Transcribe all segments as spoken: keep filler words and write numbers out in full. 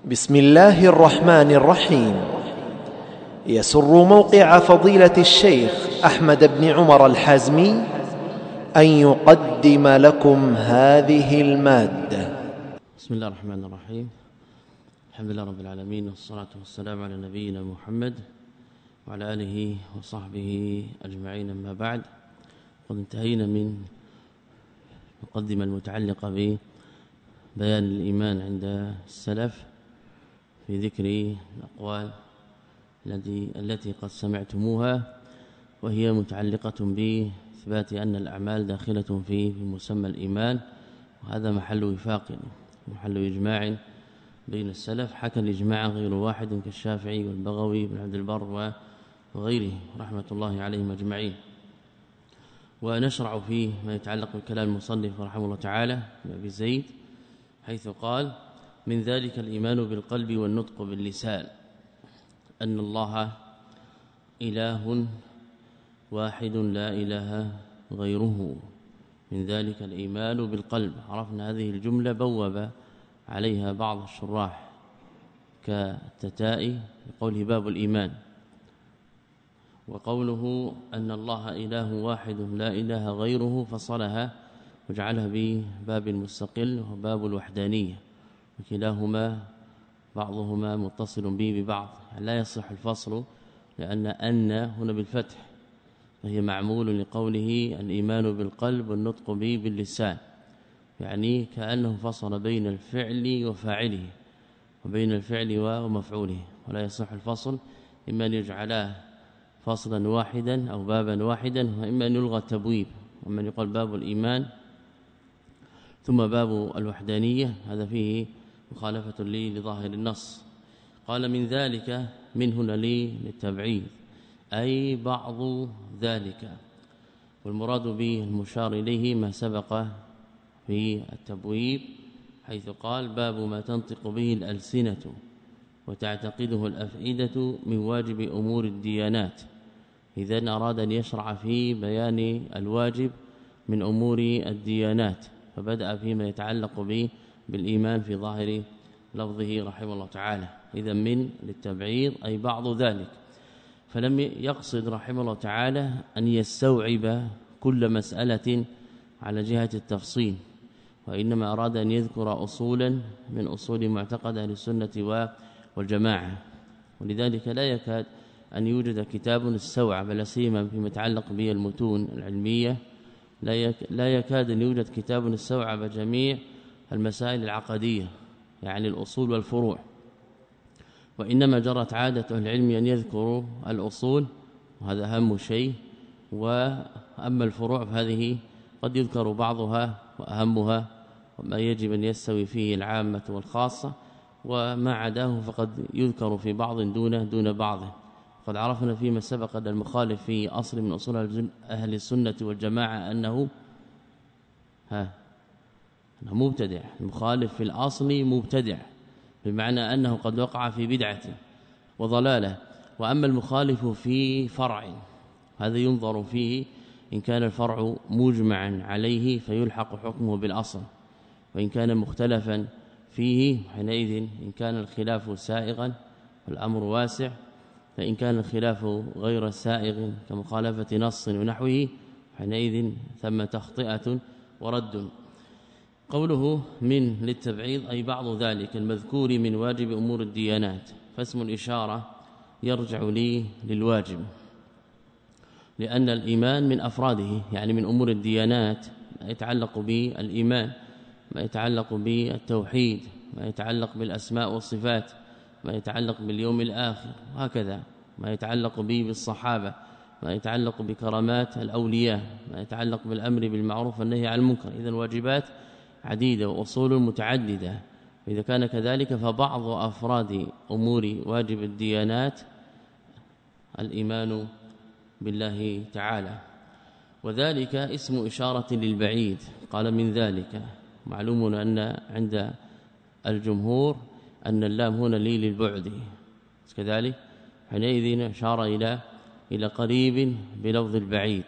بسم الله الرحمن الرحيم. يسر موقع فضيلة الشيخ أحمد بن عمر الحازمي أن يقدم لكم هذه المادة. بسم الله الرحمن الرحيم. الحمد لله رب العالمين، والصلاة والسلام على نبينا محمد وعلى آله وصحبه أجمعين. أما بعد، قد انتهينا من مقدمة المتعلقة ببيان الإيمان عند السلف في ذكر الأقوال التي التي قد سمعتموها، وهي متعلقة بإثبات أن الأعمال داخلة في مسمى الإيمان، وهذا محل وفاق محل إجماع بين السلف. حكى الإجماع غير واحد كالشافعي والبغوي بن عبد البر وغيره رحمة الله عليهم أجمعين. ونشرع فيه ما يتعلق بكلام المصنف رحمه الله تعالى بأبي زيد، حيث قال: من ذلك الإيمان بالقلب والنطق باللسان، أن الله إله واحد لا إله غيره. من ذلك الإيمان بالقلب. عرفنا هذه الجملة بوب عليها بعض الشراح كالتتائي بقوله باب الإيمان، وقوله أن الله إله واحد لا إله غيره فصلها وجعلها بباب مستقل وباب الوحدانية، وكلاهما بعضهما متصل به ببعض، لا يصح الفصل، لأن أن هنا بالفتح، فهي معمول لقوله الإيمان بالقلب والنطق به باللسان، يعني كأنه فصل بين الفعل وفاعله وبين الفعل ومفعوله، ولا يصح الفصل، إما أن يجعلاه فصلا واحدا أو بابا واحدا، وإما أن يلغى التبويب، وإما أن يقال باب الإيمان ثم باب الوحدانية، هذا فيه مخالفة لي لظاهر النص. قال من ذلك، من هنا لي للتبعيد، أي بعض ذلك، والمراد به المشار إليه ما سبق في التبويب، حيث قال: باب ما تنطق به الألسنة وتعتقده الأفئدة من واجب أمور الديانات. إذن أراد أن يشرع في بيان الواجب من أمور الديانات، فبدأ فيما يتعلق به بالإيمان في ظاهر لفظه رحمه الله تعالى. إذن من للتبعيض أي بعض ذلك، فلم يقصد رحمه الله تعالى أن يستوعب كل مسألة على جهة التفصيل، وإنما أراد أن يذكر أصولا من أصول معتقد أهل السنة والجماعة. ولذلك لا يكاد أن يوجد كتاب استوعب، لا سيما فيما يتعلق به المتون العلمية، لا يكاد أن يوجد كتاب استوعب جميع المسائل العقدية، يعني الأصول والفروع، وإنما جرت عادة العلم أن يذكروا الأصول، وهذا أهم شيء، وأما الفروع فهذه قد يذكر بعضها وأهمها وما يجب أن يستوي فيه العامة والخاصة، وما عداه فقد يذكر في بعض دون دون بعض. قد عرفنا فيما سبق أن المخالف في أصل من أصول أهل السنة والجماعة أنه ها أنه مبتدع. المخالف في الأصل مبتدع، بمعنى أنه قد وقع في بدعة وضلالة. وأما المخالف في فرع، هذا ينظر فيه، إن كان الفرع مجمعا عليه فيلحق حكمه بالأصل، وإن كان مختلفا فيه حينئذ إن كان الخلاف سائغا والأمر واسع، فإن كان الخلاف غير سائغ كمخالفة نص ونحوه حينئذ ثم تخطئة ورد. قوله من للتبعيض أي بعض ذلك المذكور من واجب أمور الديانات، فاسم الإشارة يرجع لي للواجب، لأن الإيمان من أفراده، يعني من أمور الديانات ما يتعلق بالإيمان، ما يتعلق بالتوحيد، ما يتعلق بالأسماء والصفات، ما يتعلق باليوم الآخر، وهكذا ما يتعلق به بالصحابة، ما يتعلق بكرامات الأولياء، ما يتعلق بالأمر بالمعروف والنهي عن المنكر. إذن واجبات عديدة وأصول متعددة، وإذا كان كذلك فبعض أفراد أمور واجب الديانات الإيمان بالله تعالى، وذلك اسم إشارة للبعيد. قال من ذلك، معلوم أن عند الجمهور أن اللام هنا لي للبعد، كذلك حينئذ أشار إلى إلى قريب بلفظ البعيد،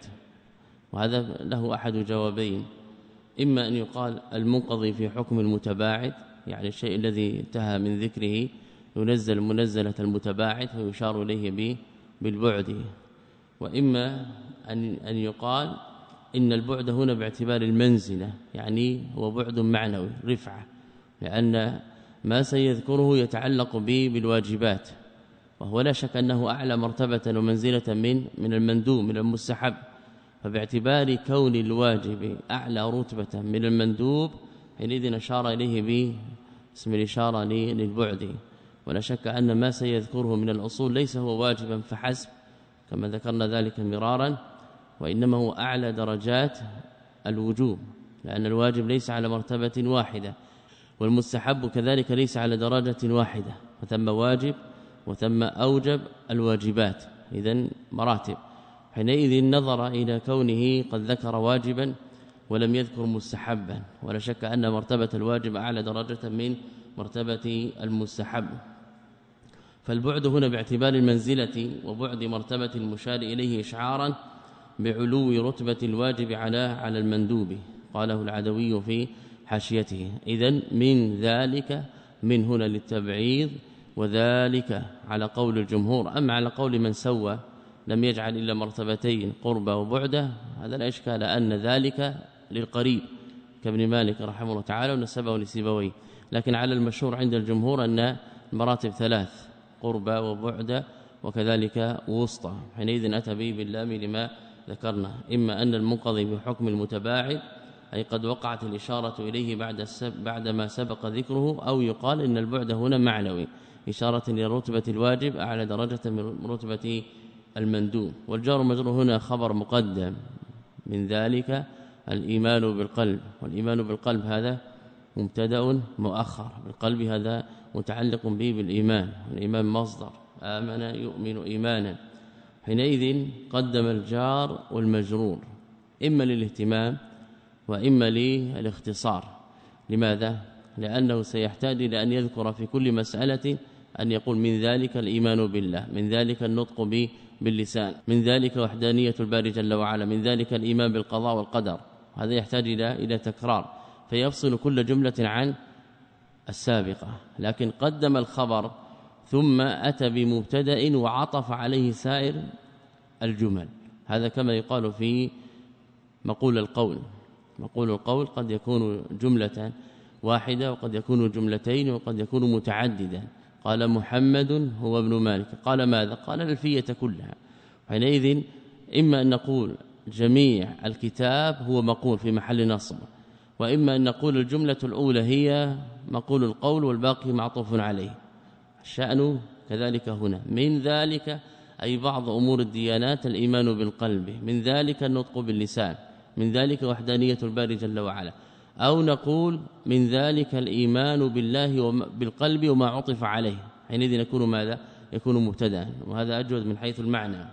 وهذا له أحد جوابين: إما أن يقال المنقضي في حكم المتباعد يعني الشيء الذي انتهى من ذكره ينزل منزلة المتباعد ويشار إليه بالبعد. وإما أن أن يقال إن البعد هنا باعتبار المنزلة، يعني هو بعد معنوي رفعة، لأن ما سيذكره يتعلق به بالواجبات، وهو لا شك أنه أعلى مرتبة ومنزلة من من المندوب من المستحب، فباعتبار كون الواجب أعلى رتبة من المندوب حينئذ أشار إليه باسم الإشارة للبعد. ولا شك أن ما سيذكره من الأصول ليس هو واجبا فحسب كما ذكرنا ذلك مرارا، وإنما هو أعلى درجات الوجوب، لأن الواجب ليس على مرتبة واحدة، والمستحب كذلك ليس على درجة واحدة، وثم واجب وثم أوجب الواجبات، إذن مراتب. حينئذ نظر إلى كونه قد ذكر واجبا ولم يذكر مستحبا، ولا شك أن مرتبة الواجب أعلى درجة من مرتبة المستحب. فالبعد هنا باعتبار المنزلة وبعد مرتبة المشار إليه إشعارا بعلو رتبة الواجب على على المندوب، قاله العدوي في حاشيته. إذن من ذلك من هنا للتبعيض، وذلك على قول الجمهور. أما على قول من سوى لم يجعل إلا مرتبتين قربة وبعدة، هذا لا إشكال أن ذلك للقريب كابن مالك رحمه الله تعالى ونسبه لسيبويه، لكن على المشهور عند الجمهور أن المراتب ثلاث، قربة وبعدة وكذلك وسطى. حينئذ أتى به باللام لما ذكرنا، إما أن المنقضي بحكم المتباعد أي قد وقعت الإشارة إليه بعد السب بعد ما سبق ذكره، أو يقال إن البعد هنا معنوي إشارة لرتبة الواجب أعلى درجة من رتبة المندوب. والجار مجرور هنا خبر مقدم، من ذلك الإيمان بالقلب، والإيمان بالقلب هذا مبتدأ مؤخر، بالقلب هذا متعلق به بالإيمان، والإيمان مصدر آمن يؤمن إيمانا. حينئذ قدم الجار والمجرور إما للاهتمام وإما للاختصار. لماذا؟ لأنه سيحتاج إلى أن يذكر في كل مسألة أن يقول من ذلك الإيمان بالله، من ذلك النطق به باللسان، من ذلك وحدانية الباري جل وعلا، من ذلك الإيمان بالقضاء والقدر. هذا يحتاج إلى إلى تكرار، فيفصل كل جملة عن السابقة. لكن قدم الخبر ثم أتى بمبتدأ وعطف عليه سائر الجمل، هذا كما يقال في مقول القول. مقول القول قد يكون جملة واحدة وقد يكون جملتين وقد يكون متعددا. قال محمد هو ابن مالك، قال ماذا؟ قال الألفية كلها. حينئذ إما أن نقول جميع الكتاب هو مقول في محل نصب، وإما أن نقول الجملة الأولى هي مقول القول والباقي معطوف عليه. الشأن كذلك هنا، من ذلك أي بعض أمور الديانات الإيمان بالقلب، من ذلك النطق باللسان، من ذلك وحدانية الباري جل وعلا. أو نقول من ذلك الإيمان بالله وبالقلب وما عطف عليه، حينئذ يكون ماذا؟ يكون مبتدأ، وهذا أجود من حيث المعنى.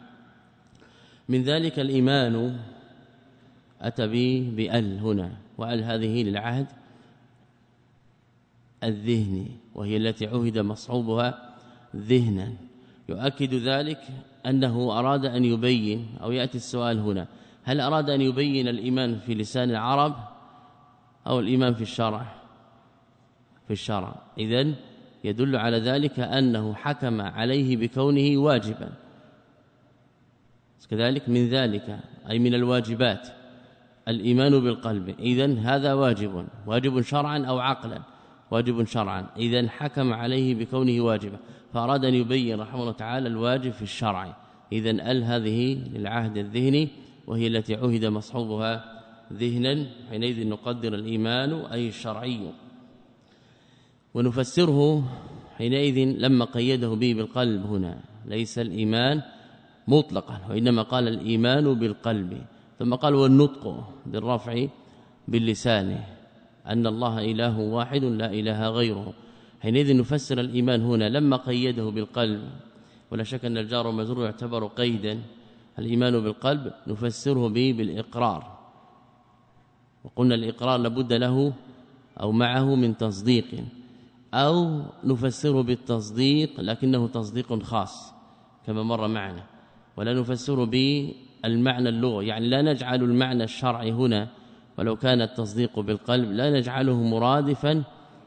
من ذلك الإيمان أتى به بأل هنا، وأل هذه للعهد الذهني، وهي التي عهد مصحوبها ذهنا. يؤكد ذلك أنه أراد أن يبين، أو يأتي السؤال هنا، هل أراد أن يبين الإيمان في لسان العرب أو الإيمان في الشرع؟ في الشرع. إذن يدل على ذلك أنه حكم عليه بكونه واجبا، كذلك من ذلك أي من الواجبات الإيمان بالقلب، إذن هذا واجب، واجب شرعا أو عقلا، واجب شرعا، إذن حكم عليه بكونه واجبا، فأراد أن يبين رحمه الله تعالى الواجب في الشرع. إذن ال هذه للعهد الذهني، وهي التي عهد مصحوبها ذهنا. حينئذ نقدر الإيمان أي الشرعي، ونفسره حينئذ لما قيده به بالقلب هنا ليس الإيمان مطلقا، وإنما قال الإيمان بالقلب، ثم قال والنطق بالرفع باللسان، أن الله إله واحد لا إله غيره. حينئذ نفسر الإيمان هنا لما قيده بالقلب، ولا شك أن الجار والمجرور يعتبر قيدا. الإيمان بالقلب نفسره به بالإقرار، وقلنا الإقرار لابد له أو معه من تصديق، أو نفسره بالتصديق لكنه تصديق خاص كما مر معنا، ولا نفسره بالمعنى اللغوي، يعني لا نجعل المعنى الشرعي هنا ولو كان التصديق بالقلب لا نجعله مرادفا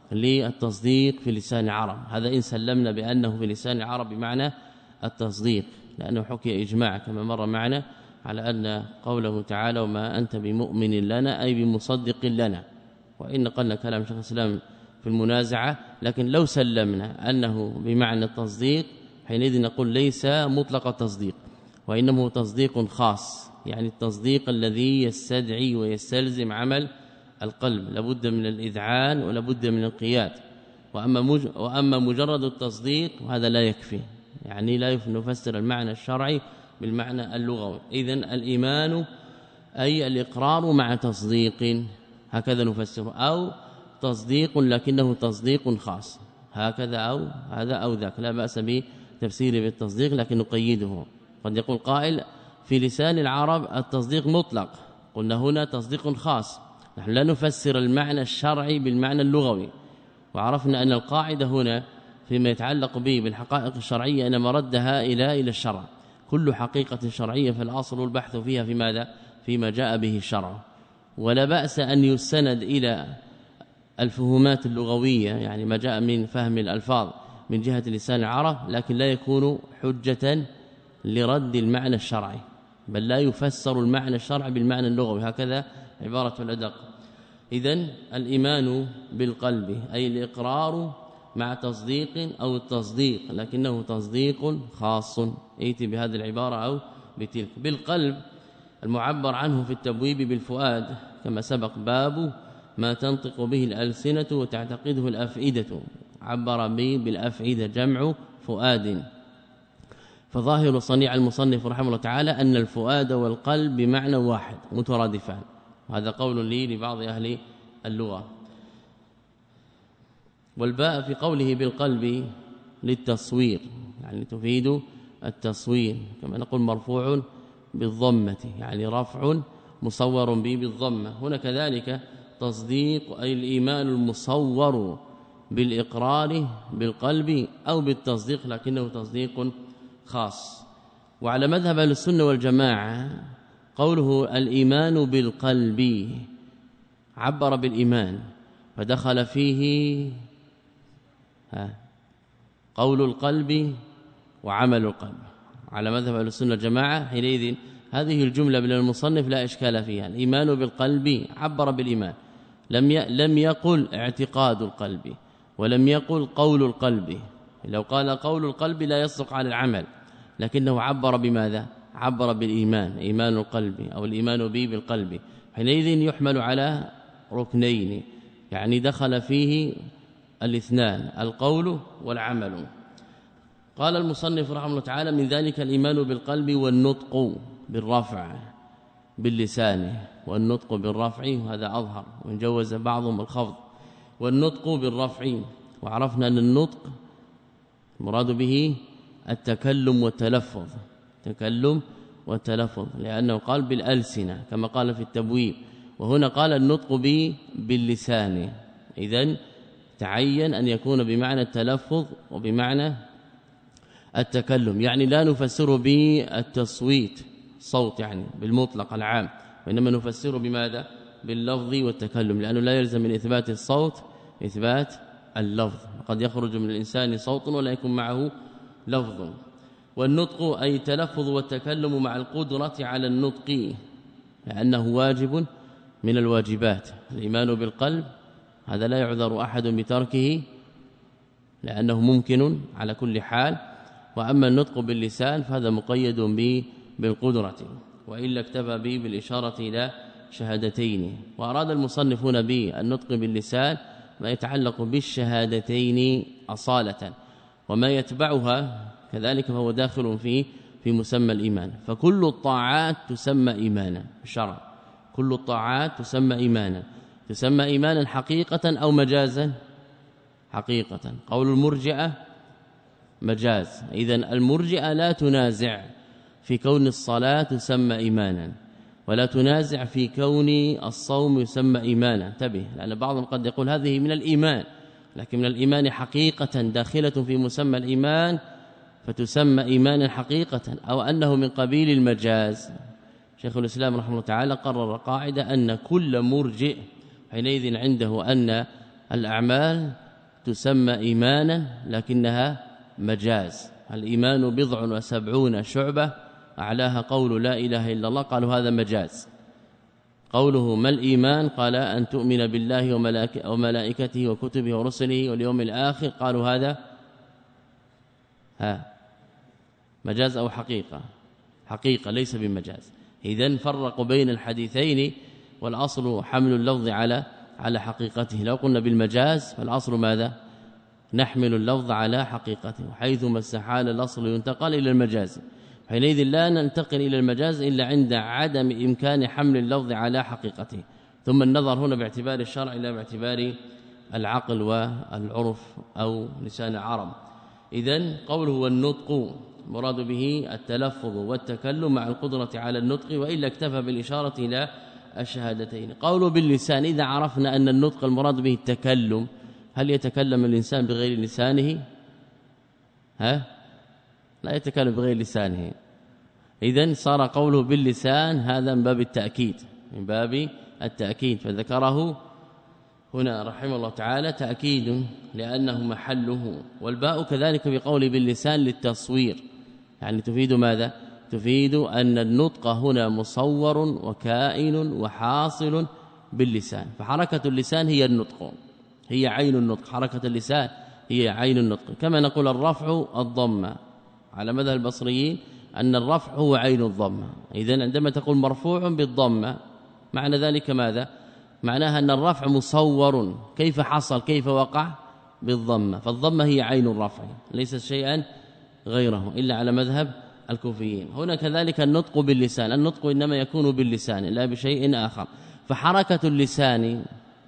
للتصديق في لسان العرب. هذا إن سلمنا بأنه في لسان العرب بمعنى التصديق، لأنه حكي إجماع كما مر معنا على أن قوله تعالى وما أنت بمؤمن لنا أي بمصدق لنا، وإن قلنا كلام شيخ الإسلام في المنازعة، لكن لو سلمنا أنه بمعنى التصديق حينئذ نقول ليس مطلق التصديق، وإنه تصديق خاص، يعني التصديق الذي يستدعي ويستلزم عمل القلب، لابد من الإذعان ولابد من القياد. وأما مج... وأما مجرد التصديق وهذا لا يكفي، يعني لا نفسر المعنى الشرعي بالمعنى اللغوي. إذن الإيمان أي الإقرار مع تصديق، هكذا نفسره، أو تصديق لكنه تصديق خاص، هكذا أو هذا أو ذاك، لا بأس بتفسيره بالتصديق لكن نقيده. قد يقول قائل في لسان العرب التصديق مطلق، قلنا هنا تصديق خاص، نحن لا نفسر المعنى الشرعي بالمعنى اللغوي، وعرفنا أن القاعدة هنا فيما يتعلق به بالحقائق الشرعية أن مردها إلى إلى الشرع، كل حقيقة شرعية فالأصل البحث فيها في ماذا؟ فيما جاء به الشرع، ولا بأس أن يستند إلى الفهومات اللغوية، يعني ما جاء من فهم الألفاظ من جهة لسان العرب، لكن لا يكون حجة لرد المعنى الشرعي، بل لا يفسر المعنى الشرعي بالمعنى اللغوي، هكذا عبارة الأدق. إذن الإيمان بالقلب أي الإقرار مع تصديق أو التصديق لكنه تصديق خاص، ائتي بهذه العبارة أو بتلك. بالقلب المعبر عنه في التبويب بالفؤاد كما سبق، باب ما تنطق به الألسنة وتعتقده الأفئدة، عبر به بالأفئدة جمع فؤاد. فظاهر صنيع المصنف رحمه الله تعالى أن الفؤاد والقلب بمعنى واحد مترادفان، وهذا قول لي لبعض أهل اللغة. والباء في قوله بالقلب للتصوير، يعني تفيد التصوير، كما نقول مرفوع بالضمة، يعني رفع مصور به بالضمة. هنا كذلك تصديق أي الإيمان المصور بالإقرار بالقلب أو بالتصديق لكنه تصديق خاص. وعلى مذهب أهل السنة والجماعة قوله الإيمان بالقلب عبر بالإيمان فدخل فيه قول القلب وعمل القلب. على مذهب أهل السنة والجماعة حينئذ هذه الجملة من المصنف لا إشكال فيها، الإيمان بالقلب عبر بالإيمان، لم لم يقل اعتقاد القلب ولم يقل قول القلب، لو قال قول القلب لا يصدق على العمل، لكنه عبر بماذا؟ عبر بالإيمان، إيمان القلب أو الإيمان به بالقلب، حينئذ يحمل على ركنين، يعني دخل فيه الاثنان القول والعمل. قال المصنف رحمه الله تعالى من ذلك الإيمان بالقلب والنطق بالرفع باللسان، والنطق بالرفع وهذا أظهر، وجوز بعضهم الخفض، والنطق بالرفع. وعرفنا أن النطق المراد به التكلم والتلفظ، تكلم والتلفظ، لأنه قال بالألسنة كما قال في التبويب، وهنا قال النطق به باللسان، إذن تعين أن يكون بمعنى التلفظ وبمعنى التكلم، يعني لا نفسره بالتصويت صوت يعني بالمطلق العام، وإنما نفسره بماذا؟ باللفظ والتكلم، لأنه لا يلزم من إثبات الصوت إثبات اللفظ، قد يخرج من الإنسان صوت ولا يكون معه لفظ. والنطق أي تلفظ والتكلم مع القدرة على النطق، لأنه واجب من الواجبات. الإيمان بالقلب هذا لا يعذر أحد بتركه لأنه ممكن على كل حال، وأما النطق باللسان فهذا مقيد به بالقدرة، وإلا اكتفى به بالإشارة إلى شهادتين. وأراد المصنفون به النطق باللسان ما يتعلق بالشهادتين أصالة، وما يتبعها كذلك فهو داخل في في مسمى الإيمان. فكل الطاعات تسمى إيمانا بالشرع، كل الطاعات تسمى إيمانا، تسمى إيمانا حقيقة أو مجازا؟ حقيقة. قول المرجئة مجاز، إذن المرجئة لا تنازع في كون الصلاة تسمى إيمانا، ولا تنازع في كون الصوم يسمى إيمانا. انتبه، لأن بعضهم قد يقول هذه من الإيمان، لكن من الإيمان حقيقة داخلة في مسمى الإيمان فتسمى إيمانا حقيقة، أو أنه من قبيل المجاز. شيخ الإسلام رحمه الله تعالى قرر قاعدة أن كل مرجئ حينئذ عنده أن الأعمال تسمى إيمانا لكنها مجاز. الإيمان بضع وسبعون شعبة أعلاها قول لا إله إلا الله، قالوا هذا مجاز. قوله ما الإيمان؟ قال أن تؤمن بالله وملائكته وكتبه ورسله واليوم الآخر، قالوا هذا ها مجاز أو حقيقة؟ حقيقة ليس بمجاز. إذن فرقوا بين الحديثين، والأصل حمل اللفظ على على حقيقته. لو قلنا بالمجاز فالأصل ماذا؟ نحمل اللفظ على حقيقته، وحيثما استحال الأصل ينتقل إلى المجاز، حينئذ لا ننتقل إلى المجاز إلا عند عدم إمكان حمل اللفظ على حقيقته. ثم النظر هنا باعتبار الشرع لا باعتبار العقل والعرف أو لسان العرب. إذن قوله والنطق مراد به التلفظ والتكلم مع القدرة على النطق، وإلا اكتفى بالإشارة إلى الشهادتين. قوله باللسان، إذا عرفنا أن النطق المراد به التكلم، هل يتكلم الإنسان بغير لسانه؟ ها لا يتكلم بغير لسانه. إذن صار قوله باللسان هذا من باب التأكيد، من باب التأكيد، فذكره هنا رحمه الله تعالى تأكيد لأنه محله. والباء كذلك بقول باللسان للتصوير، يعني تفيد ماذا؟ تفيد أن النطق هنا مصور وكائن وحاصل باللسان، فحركة اللسان هي النطق، هي عين النطق. حركة اللسان هي عين النطق، كما نقول الرفع الضمة على مذهب البصريين أن الرفع هو عين الضمة. إذن عندما تقول مرفوع بالضمة معنى ذلك ماذا؟ معناها أن الرفع مصور. كيف حصل؟ كيف وقع؟ بالضمة، فالضمة هي عين الرفع ليس شيئا غيره إلا على مذهب الكوفيين. هنا كذلك النطق باللسان، النطق إنما يكون باللسان لا بشيء آخر، فحركة اللسان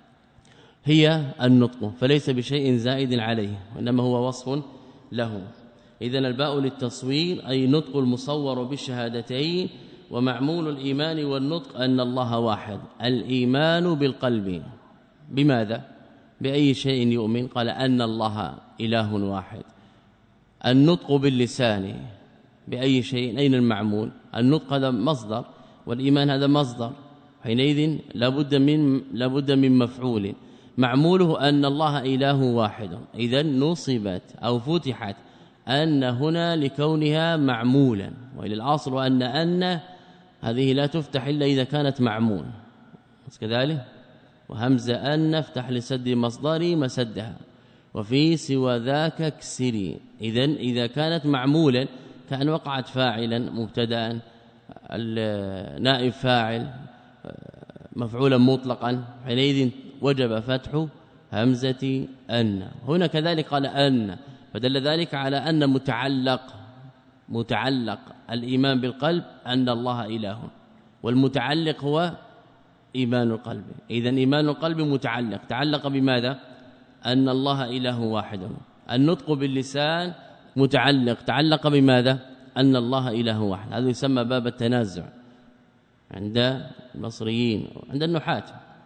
هي النطق، فليس بشيء زائد عليه، وإنما هو وصف له. إذن الباء للتصوير أي نطق المصور بالشهادتين. ومعمول الإيمان والنطق أن الله واحد. الإيمان بالقلب بماذا؟ بأي شيء يؤمن؟ قال أن الله إله واحد. النطق باللسان بأي شيء؟ أين المعمول؟ النطق هذا مصدر والإيمان هذا مصدر، حينئذ لابد من لابد من مفعول، معموله أن الله إله واحد. إذن نصبت أو فتحت أن هنا لكونها معمولا، وإلى الأصل أن أن هذه لا تفتح إلا إذا كانت معمول كذلك. وهمزة أن نفتح لسد مصدري مسدها، وفي سوى ذاك اكسري. إذن إذا كانت معمولا كأن وقعت فاعلا مبتدا النائب فاعل مفعولا مطلقا، حينئذ وجب فتح همزة أن. هنا كذلك قال أن، فدل ذلك على أن متعلق متعلق الإيمان بالقلب أن الله إله، والمتعلق هو إيمان القلب. إذن إيمان القلب متعلق، تعلق بماذا؟ أن الله إله واحد. النطق باللسان متعلق، تعلق بماذا؟ أن الله إله واحد. هذا يسمى باب التنازع عند المصريين عند النحاة.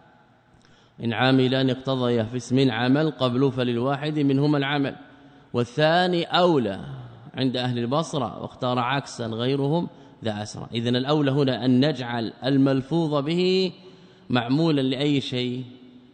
إن عاملان اقتضيا في اسم عمل قبل فللواحد منهما العمل، والثاني أولى عند أهل البصرة، واختار عكسا غيرهم ذا أسرى. إذن الأولى هنا أن نجعل الملفوظ به معمولا لأي شيء؟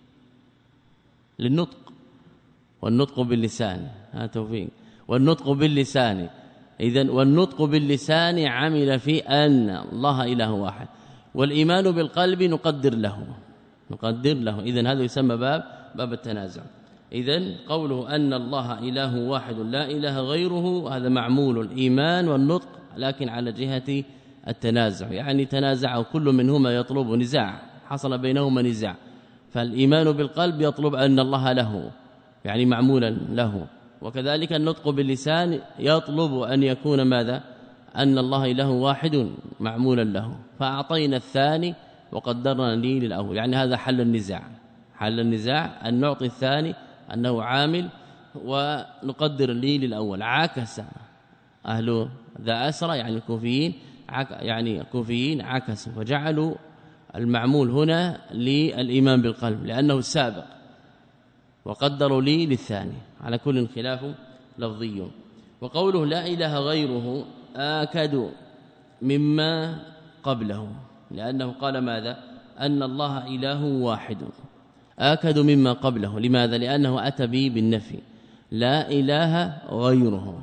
للنطق، والنطق باللسان ها توفيق، والنطق باللسان. إذن والنطق باللسان عمل في أن الله إله واحد، والإيمان بالقلب نقدر له نقدر له إذن هذا يسمى باب باب التنازع. إذن قوله أن الله إله واحد لا إله غيره هذا معمول الإيمان والنطق، لكن على جهة التنازع، يعني تنازعوا كل منهما يطلب نزاع، حصل بينهما نزاع، فالإيمان بالقلب يطلب أن الله له يعني معمولا له، وكذلك النطق باللسان يطلب أن يكون ماذا؟ أن الله إله واحد معمولا له. فأعطينا الثاني وقدرنا لي للأول، يعني هذا حل النزاع حل النزاع أن نعطي الثاني أنه عامل ونقدر لي للأول. عكس أهل ذا أسرى يعني الكوفيين يعني الكوفيين عكسوا فجعلوا المعمول هنا للإيمان بالقلب لأنه السابق، وقدروا لي للثاني، على كل خلاف لفظي. وقوله لا إله غيره آكد مما قبله، لأنه قال ماذا؟ أن الله إله واحد. آكد مما قبله. لماذا؟ لأنه أتى به بالنفي، لا إله غيره.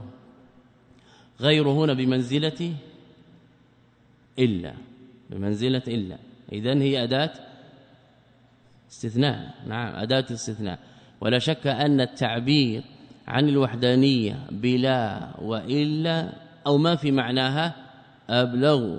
غيره هنا بمنزلة إلا، بمنزلة إلا، إذن هي أداة استثناء. نعم أداة استثناء. ولا شك أن التعبير عن الوحدانية بلا وإلا أو ما في معناها أبلغ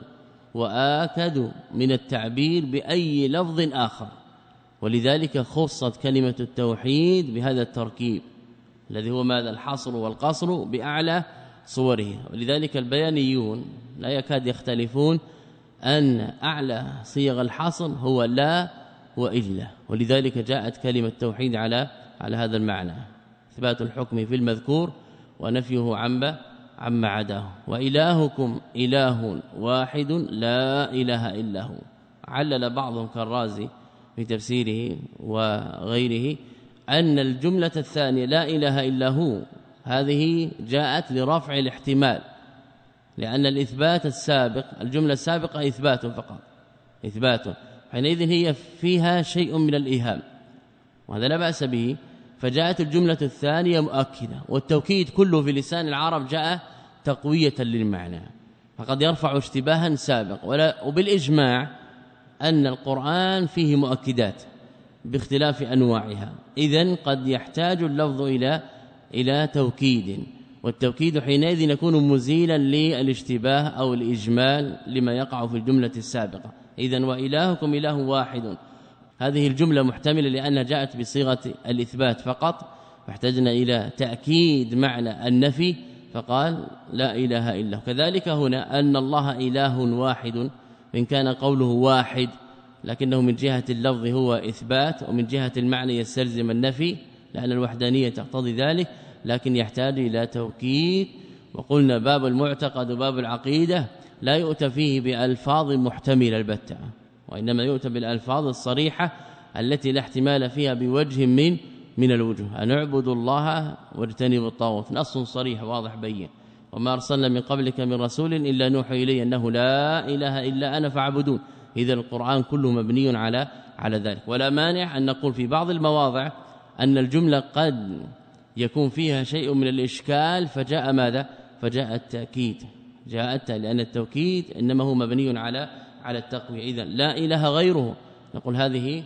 وآكد من التعبير بأي لفظ آخر، ولذلك خصت كلمة التوحيد بهذا التركيب الذي هو ماذا؟ الحصر والقصر بأعلى صوره. ولذلك البيانيون لا يكاد يختلفون أن أعلى صيغ الحصر هو لا وإلا، ولذلك جاءت كلمة التوحيد على على هذا المعنى، إثبات الحكم في المذكور ونفيه عما عما عداه. وإلهكم إله واحد لا إله إلا هو. علل بعضهم كالرازي في تفسيره وغيره أن الجملة الثانية لا إله إلا هو هذه جاءت لرفع الاحتمال، لأن الإثبات السابق الجملة السابقة إثبات فقط، إثبات، حينئذ هي فيها شيء من الإيهام وهذا لا بأس به، فجاءت الجملة الثانية مؤكدة. والتوكيد كله في لسان العرب جاء تقوية للمعنى، فقد يرفع اشتباها سابق. ولا وبالإجماع أن القرآن فيه مؤكدات باختلاف أنواعها، إذن قد يحتاج اللفظ إلى إلى توكيد، والتوكيد حينئذ يكون مزيلا للاشتباه أو الإجمال لما يقع في الجملة السابقة. إذن وإلهكم إله واحد هذه الجملة محتملة لأنها جاءت بصيغة الإثبات فقط، فاحتجنا إلى تأكيد معنى النفي فقال لا إله إلا هو. كذلك هنا أن الله إله واحد، إن كان قوله واحد لكنه من جهة اللفظ هو إثبات، ومن جهة المعنى يستلزم النفي لأن الوحدانية تقتضي ذلك، لكن يحتاج إلى توكيد. وقلنا باب المعتقد وباب العقيدة لا يؤتى فيه بألفاظ محتملة البتة، وإنما يؤتى بالألفاظ الصريحة التي لا احتمال فيها بوجه من من الوجوه. أن اعبدوا الله واجتنبوا الطاغوت، نص صريح واضح بين. وما أرسلنا من قبلك من رسول إلا نوحي إليه أنه لا إله إلا أنا فاعبدون. إذا القرآن كله مبني على على ذلك. ولا مانع أن نقول في بعض المواضع أن الجملة قد يكون فيها شيء من الإشكال فجاء ماذا؟ فجاء التأكيد، جاءت لأن التوكيد إنما هو مبني على على التقوية. إذا لا إله غيره نقول هذه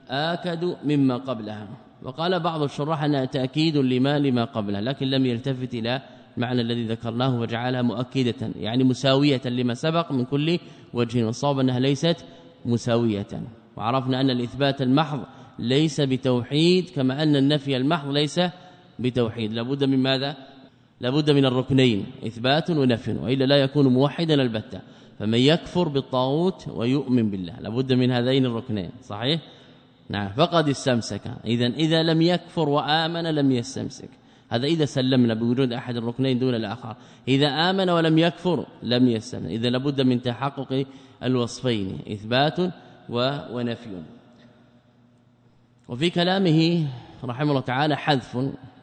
آكد مما قبلها. وقال بعض الشراح أنها تأكيد لما لما قبلها، لكن لم يلتفت إلى المعنى الذي ذكرناه وجعلها مؤكدة يعني مساوية لما سبق من كل وجه، والصواب أنها ليست مساوية. وعرفنا أن الإثبات المحض ليس بتوحيد كما أن النفي المحض ليس بتوحيد، لابد من ماذا؟ لابد من الركنين إثبات ونفي، وإلا لا يكون موحدا البتة. فمن يكفر بالطاغوت ويؤمن بالله لابد من هذين الركنين، صحيح؟ نعم. فقد استمسك، إذا إذا لم يكفر وآمن لم يستمسك، هذا إذا سلمنا بوجود أحد الركنين دون الآخر. إذا آمن ولم يكفر لم يستمسك، إذا لابد من تحقق الوصفين إثبات ونفي. وفي كلامه رحمه الله تعالى حذف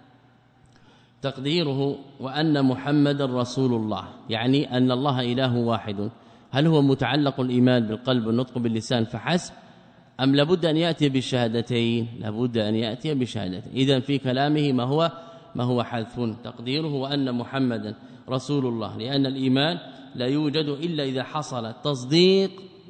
تقديره وأن محمد رسول الله، يعني أن الله إله واحد. هل هو متعلق الإيمان بالقلب والنطق باللسان فحسب، أم لابد أن يأتي بالشهادتين؟ لابد أن يأتي بالشهادتين. إذن في كلامه ما هو ما هو حذف تقديره وأن محمدا رسول الله، لأن الإيمان لا يوجد إلا إذا حصل التصديق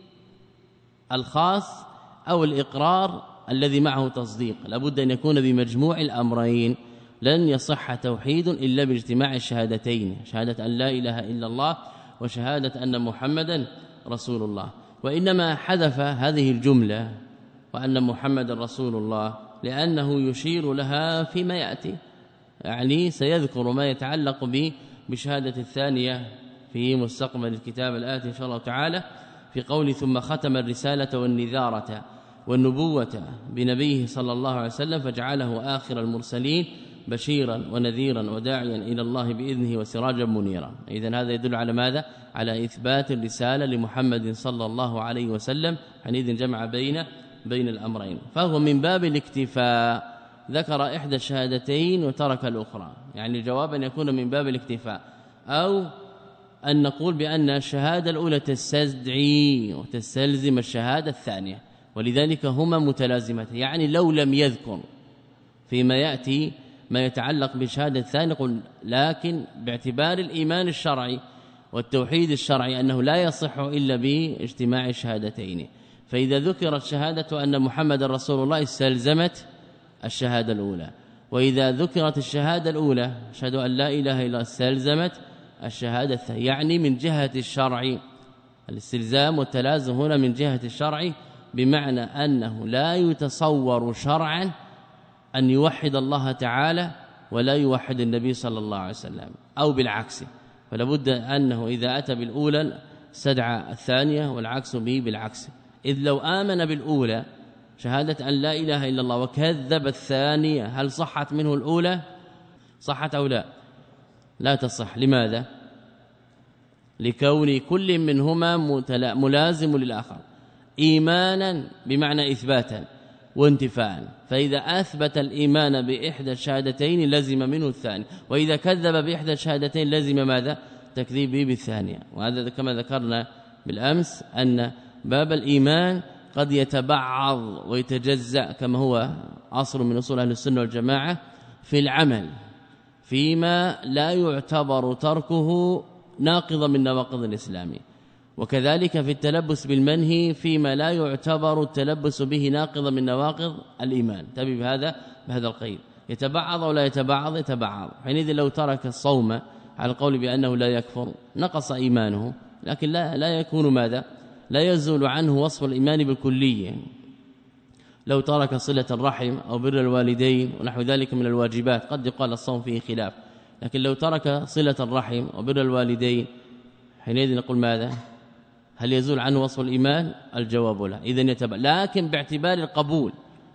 الخاص أو الإقرار الذي معه تصديق، لابد أن يكون بمجموع الأمرين. لن يصح توحيد إلا باجتماع الشهادتين، شهادة أن لا إله إلا الله وشهادة أن محمدا رسول الله. وإنما حذف هذه الجملة وأن محمد رسول الله لأنه يشير لها فيما يأتي، يعني سيذكر ما يتعلق بشهادة الثانية في مستقبل الكتاب الآتي إن شاء الله تعالى، في قول ثم ختم الرسالة والنذارة والنبوة بنبيه صلى الله عليه وسلم فجعله آخر المرسلين بشيرا ونذيرا وداعيا إلى الله بإذنه وسراجا منيرا. إذن هذا يدل على ماذا؟ على إثبات الرسالة لمحمد صلى الله عليه وسلم، حينئذ جمع بين بين الأمرين. فهو من باب الاكتفاء، ذكر إحدى الشهادتين وترك الأخرى، يعني الجواب أن يكون من باب الاكتفاء، أو أن نقول بأن الشهادة الأولى تستدعي وتستلزم الشهادة الثانية، ولذلك هما متلازمتان. يعني لو لم يذكر فيما يأتي ما يتعلق بشهادة الثاني قل لكن باعتبار الإيمان الشرعي والتوحيد الشرعي أنه لا يصح إلا باجتماع الشهادتين. فإذا ذكرت شهادة أن محمد رسول الله استلزمت الشهادة الأولى، وإذا ذكرت الشهادة الأولى أشهد أن لا إله إلا الله استلزمت الشهادة الثانية. يعني من جهة الشرع الاستلزام والتلازم هنا من جهة الشرع، بمعنى أنه لا يتصور شرعا أن يوحد الله تعالى ولا يوحد النبي صلى الله عليه وسلم، أو بالعكس، فلا بد أنه إذا أتى بالأولى استدعى الثانية والعكس به بالعكس. إذ لو آمن بالأولى شهادة أن لا إله إلا الله وكذب الثانية هل صحت منه الأولى؟ صحت أو لا؟ لا تصح. لماذا؟ لكون كل منهما ملازم للآخر إيمانا بمعنى إثباتا وانتفاعا. فإذا أثبت الإيمان بإحدى الشهادتين لزم منه الثاني، وإذا كذب بإحدى الشهادتين لزم ماذا؟ تكذيبه بالثانية. وهذا كما ذكرنا بالأمس أن باب الإيمان قد يتبعض ويتجزأ كما هو أصل من أصول أهل السنة والجماعة في العمل فيما لا يعتبر تركه ناقضا من نواقض الإسلام، وكذلك في التلبس بالمنهي فيما لا يعتبر التلبس به ناقضا من نواقض الإيمان. تبي بهذا بهذا القيد. يتبعض ولا يتبعض؟ يتبعض. حينئذ لو ترك الصوم على القول بأنه لا يكفر نقص إيمانه، لكن لا لا يكون ماذا؟ لا يزول عنه وصف الإيمان بالكلية. لو ترك صلة الرحم أو بر الوالدين ونحو ذلك من الواجبات قد يقال الصوم فيه خلاف، لكن لو ترك صلة الرحم وبر الوالدين حينئذ نقول ماذا؟ هل يزول عنه وصف الإيمان؟ الجواب لا. إذن يتبع، لكن باعتبار القبول،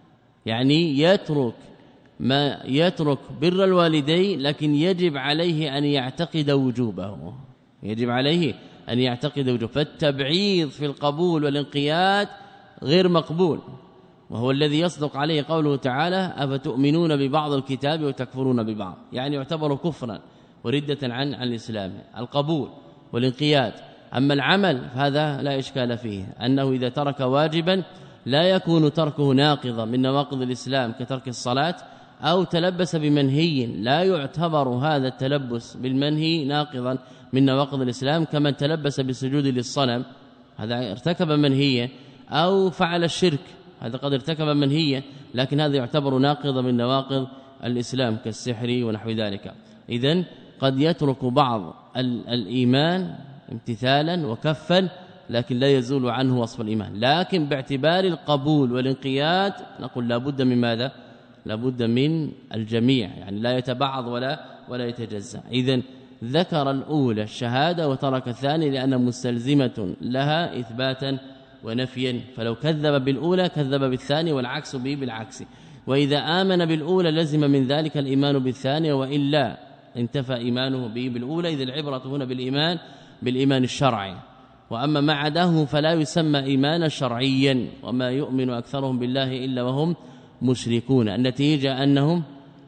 يعني يترك ما يترك بر الوالدين لكن يجب عليه أن يعتقد وجوبه، يجب عليه أن يعتقد وجوبه. فالتبعيض في القبول والانقياد غير مقبول، وهو الذي يصدق عليه قوله تعالى أفتؤمنون ببعض الكتاب وتكفرون ببعض، يعني يعتبر كفرا وردة عن عن الإسلام القبول والانقياد. أما العمل فهذا لا إشكال فيه، أنه إذا ترك واجبا لا يكون تركه ناقضا من نواقض الإسلام كترك الصلاة، أو تلبس بمنهي لا يعتبر هذا التلبس بالمنهي ناقضا من نواقض الإسلام، كمن تلبس بالسجود للصنم هذا ارتكب منهيا، أو فعل الشرك هذا قد ارتكب منهيا لكن هذا يعتبر ناقضا من نواقض الإسلام كالسحر ونحو ذلك. إذن قد يترك بعض الإيمان امتثالا وكفا لكن لا يزول عنه وصف الإيمان، لكن باعتبار القبول والانقياد نقول لا بد من ماذا؟ لا بد من الجميع، يعني لا يتبعض ولا ولا يتجزأ. إذن ذكر الأولى الشهادة وترك الثاني لأنها مستلزمة لها إثباتا ونفيا، فلو كذب بالأولى كذب بالثاني والعكس به بالعكس. وإذا آمن بالأولى لزم من ذلك الإيمان بالثانية، وإلا انتفى إيمانه به بالأولى. إذ العبرة هنا بالإيمان بالإيمان الشرعي، وأما ما عداه فلا يسمى إيمانا شرعيا. وما يؤمن أكثرهم بالله إلا وهم مشركون، النتيجة أنهم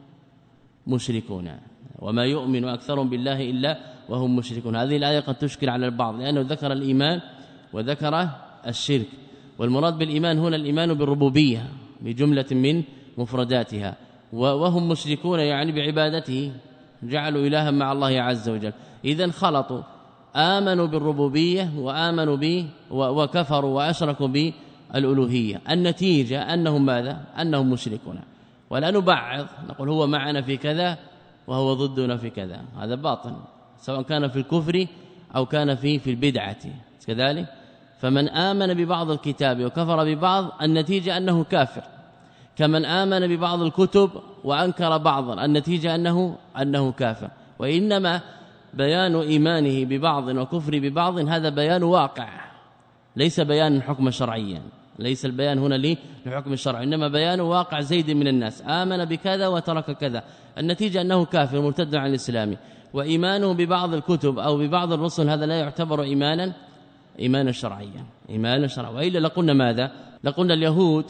مشركون. وما يؤمن أكثرهم بالله إلا وهم مشركون. هذه الآية قد تشكل على البعض لأنه ذكر الإيمان وذكر الشرك، والمراد بالإيمان هنا الإيمان بالربوبية بجملة من مفرداتها، وهم مشركون يعني بعبادته جعلوا إلها مع الله عز وجل. إذن خلطوا، آمنوا بالربوبية وآمنوا به وكفروا وأشركوا بالألوهية. النتيجة أنهم ماذا؟ أنهم مشركون. ولا نبعض نقول هو معنا في كذا وهو ضدنا في كذا، هذا باطل، سواء كان في الكفر أو كان في في البدعة كذلك. فمن آمن ببعض الكتاب وكفر ببعض النتيجة أنه كافر، كمن آمن ببعض الكتب وأنكر بعضا النتيجة أنه أنه كافر. وإنما بيان إيمانه ببعض وكفر ببعض هذا بيان واقع، ليس بيان حكم شرعيا، ليس البيان هنا لحكم الشرع، إنما بيان واقع زيد من الناس آمن بكذا وترك كذا، النتيجة أنه كافر مرتد عن الإسلام. وإيمانه ببعض الكتب أو ببعض الرسل هذا لا يعتبر إيمانا إيمانا شرعيا، إيمانا شرعيا. وإلا لقلنا ماذا؟ لقلنا اليهود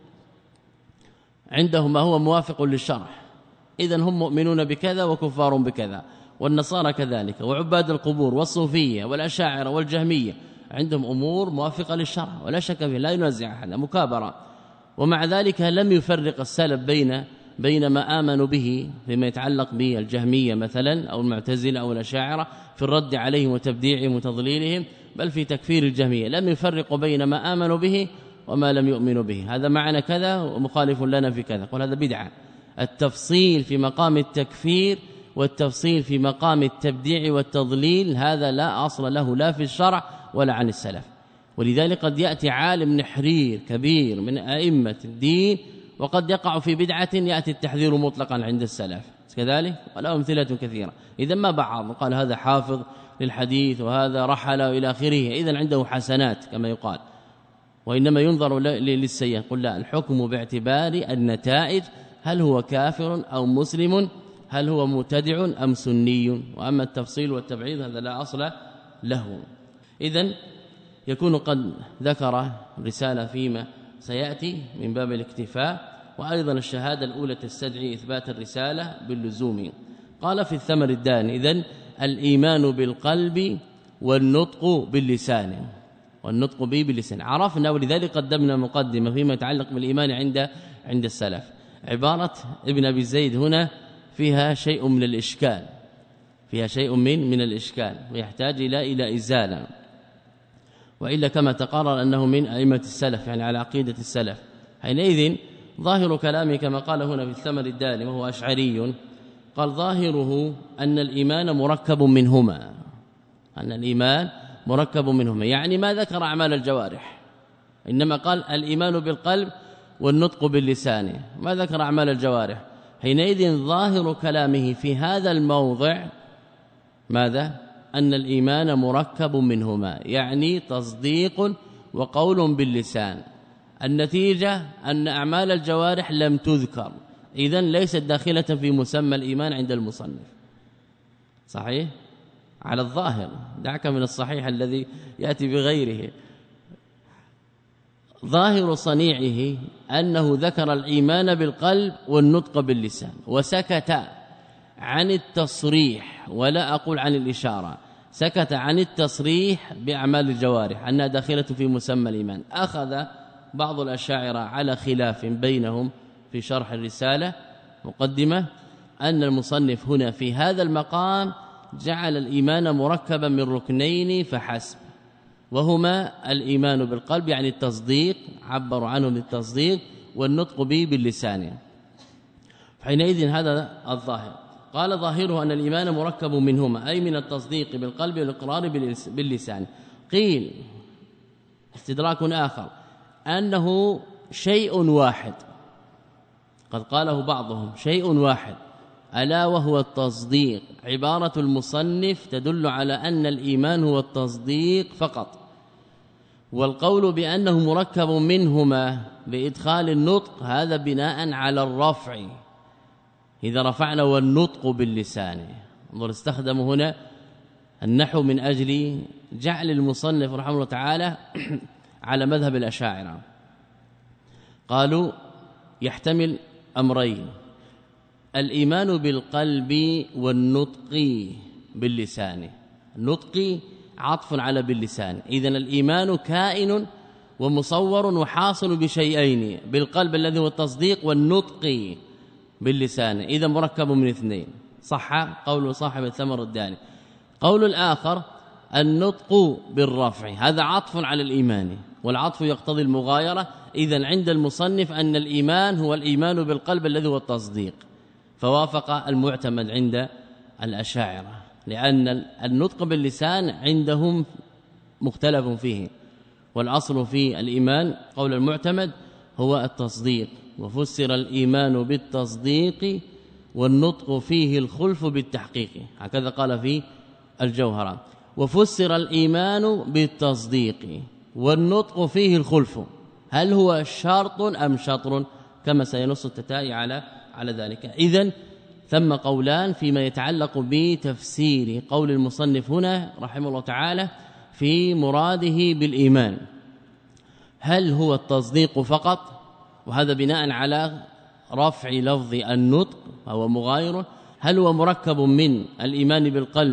عندهم ما هو موافق للشرع، إذن هم مؤمنون بكذا وكفار بكذا، والنصارى كذلك، وعباد القبور والصوفية والأشاعرة والجهمية عندهم أمور موافقة للشرع ولا شك فيه لا ينازع أحد مكابرة، ومع ذلك لم يفرق السلف بين بين ما آمنوا به فيما يتعلق بالجهمية مثلا أو المعتزلة أو الأشاعرة في الرد عليهم وتبديعهم وتضليلهم، بل في تكفير الجهمية لم يفرقوا بين ما آمنوا به وما لم يؤمنوا به. هذا معنى كذا ومخالف لنا في كذا، قل هذا بدعة. التفصيل في مقام التكفير والتفصيل في مقام التبديع والتضليل هذا لا أصل له لا في الشرع ولا عن السلف. ولذلك قد يأتي عالم نحرير كبير من أئمة الدين وقد يقع في بدعة يأتي التحذير مطلقا عند السلف كذلك، وله أمثلة كثيرة. إذا ما بعض قال هذا حافظ للحديث وهذا رحل إلى آخره، إذن عنده حسنات كما يقال، وإنما ينظر للسيئة. قل لا، الحكم باعتبار النتائج، هل هو كافر أو مسلم، هل هو مبتدع أم سني، وأما التفصيل والتبعيض هذا لا أصل له. إذن يكون قد ذكر رسالة فيما سيأتي من باب الاكتفاء، وأيضا الشهادة الأولى تستدعي إثبات الرسالة باللزوم. قال في الثمر الداني إذن الإيمان بالقلب والنطق باللسان، والنطق به باللسان عرفنا، ولذلك قدمنا مقدمة فيما يتعلق بالإيمان عند عند السلف. عبارة ابن أبي زيد هنا فيها شيء من الإشكال، فيها شيء من من الإشكال ويحتاج إلى إلى إزالة، وإلا كما تقرر أنه من أئمة السلف يعني على عقيدة السلف. حينئذ ظاهر كلامه كما قال هنا في الثمر الداني وهو أشعري، قال ظاهره أن الإيمان مركب منهما، أن الإيمان مركب منهما، يعني ما ذكر أعمال الجوارح، إنما قال الإيمان بالقلب والنطق باللسان، ما ذكر أعمال الجوارح. حينئذ ظاهر كلامه في هذا الموضع ماذا؟ أن الإيمان مركب منهما، يعني تصديق وقول باللسان. النتيجة أن أعمال الجوارح لم تذكر، إذن ليست داخلة في مسمى الإيمان عند المصنف. صحيح؟ على الظاهر، دعك من الصحيح الذي يأتي بغيره. ظاهر صنيعه أنه ذكر الإيمان بالقلب والنطق باللسان وسكت عن التصريح، ولا أقول عن الإشارة، سكت عن التصريح بأعمال الجوارح أنها داخلة في مسمى الإيمان. أخذ بعض الأشاعرة على خلاف بينهم في شرح الرسالة مقدمة أن المصنف هنا في هذا المقام جعل الإيمان مركبا من ركنين فحسب، وهما الإيمان بالقلب يعني التصديق، عبروا عنه بالتصديق، والنطق به باللسان. حينئذ هذا الظاهر. قال ظاهره أن الإيمان مركب منهما، أي من التصديق بالقلب والإقرار باللسان. قيل استدراك آخر أنه شيء واحد، قد قاله بعضهم شيء واحد، ألا وهو التصديق. عبارة المصنف تدل على أن الإيمان هو التصديق فقط، والقول بأنه مركب منهما بإدخال النطق هذا بناء على الرفع، إذا رفعنا والنطق باللسان. انظر استخدموا هنا النحو من أجل جعل المصنف رحمه الله تعالى على مذهب الأشاعرة. قالوا يحتمل أمرين: الإيمان بالقلب والنطق باللسان. النطق عطف على باللسان، إذن الإيمان كائن ومصور وحاصل بشيئين، بالقلب الذي هو التصديق والنطق باللسان، إذا مركب من اثنين. صح قول صاحب الثمر الداني. قول الآخر النطق بالرفع، هذا عطف على الإيمان، والعطف يقتضي المغايرة. إذن عند المصنف أن الإيمان هو الإيمان بالقلب الذي هو التصديق، فوافق المعتمد عند الأشاعرة، لأن النطق باللسان عندهم مختلف فيه، والأصل في الإيمان قول المعتمد هو التصديق، وفسر الإيمان بالتصديق والنطق فيه الخلف بالتحقيق، هكذا قال في الجوهرة. وفسر الإيمان بالتصديق والنطق فيه الخلف، هل هو شرط أم شطر، كما سينص التتائي على على ذلك. إذن ثم قولان فيما يتعلق بتفسير قول المصنف هنا رحمه الله تعالى في مراده بالإيمان، هل هو التصديق فقط، وهذا بناء على رفع لفظ النطق وهو مغاير، هل هو مركب من الإيمان بالقلب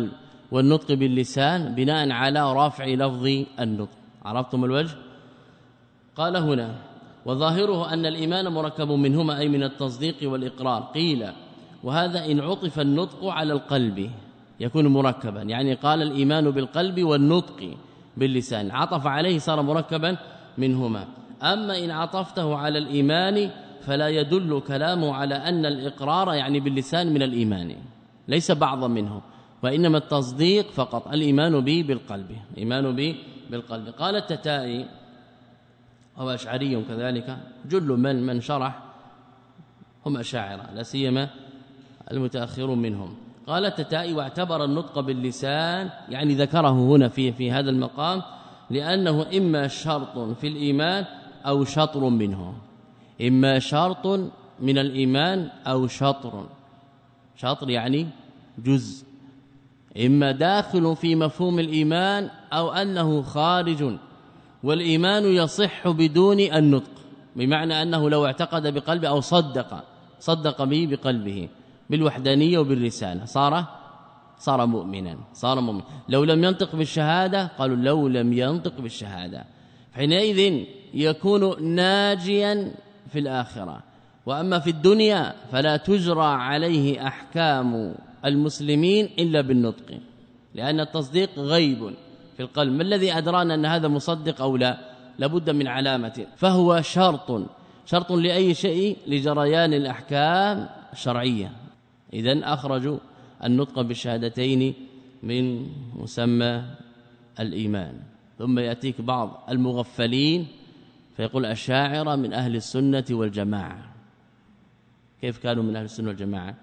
والنطق باللسان بناء على رفع لفظ النطق. عرفتم الوجه؟ قال هنا وظاهره أن الإيمان مركب منهما أي من التصديق والإقرار. قيل وهذا إن عطف النطق على القلب يكون مركبا، يعني قال الإيمان بالقلب والنطق باللسان، عطف عليه صار مركبا منهما. أما إن عطفته على الإيمان فلا يدل كلامه على أن الإقرار يعني باللسان من الإيمان، ليس بعضا منه، وإنما التصديق فقط، الإيمان به بالقلب، الإيمان به بالقلب. قال التتائي هو أشعري كذلك، جل من من شرح هم أشاعرة لا سيما المتأخرون منهم. قال التتائي واعتبر النطق باللسان، يعني ذكره هنا في في هذا المقام لأنه إما شرط في الإيمان أو شطر منه، إما شرط من الإيمان أو شطر، شطر يعني جزء، إما داخل في مفهوم الإيمان أو أنه خارج، والإيمان يصح بدون النطق، بمعنى أنه لو اعتقد بقلبه أو صدق صدق به بقلبه بالوحدانية وبالرسالة صار صار مؤمنا صار مؤمنا. لو لم ينطق بالشهادة قالوا لو لم ينطق بالشهادة حينئذ يكون ناجيا في الآخرة، وأما في الدنيا فلا تجرى عليه أحكام المسلمين إلا بالنطق، لأن التصديق غيب في القلب، ما الذي أدرانا أن هذا مصدق أو لا؟ لابد من علامة، فهو شرط شرط لأي شيء لجريان الأحكام الشرعية. إذن أخرجوا النطق بالشهادتين من مسمى الإيمان. ثم يأتيك بعض المغفلين فيقول الشاعرة من أهل السنة والجماعة. كيف كانوا من أهل السنة والجماعة؟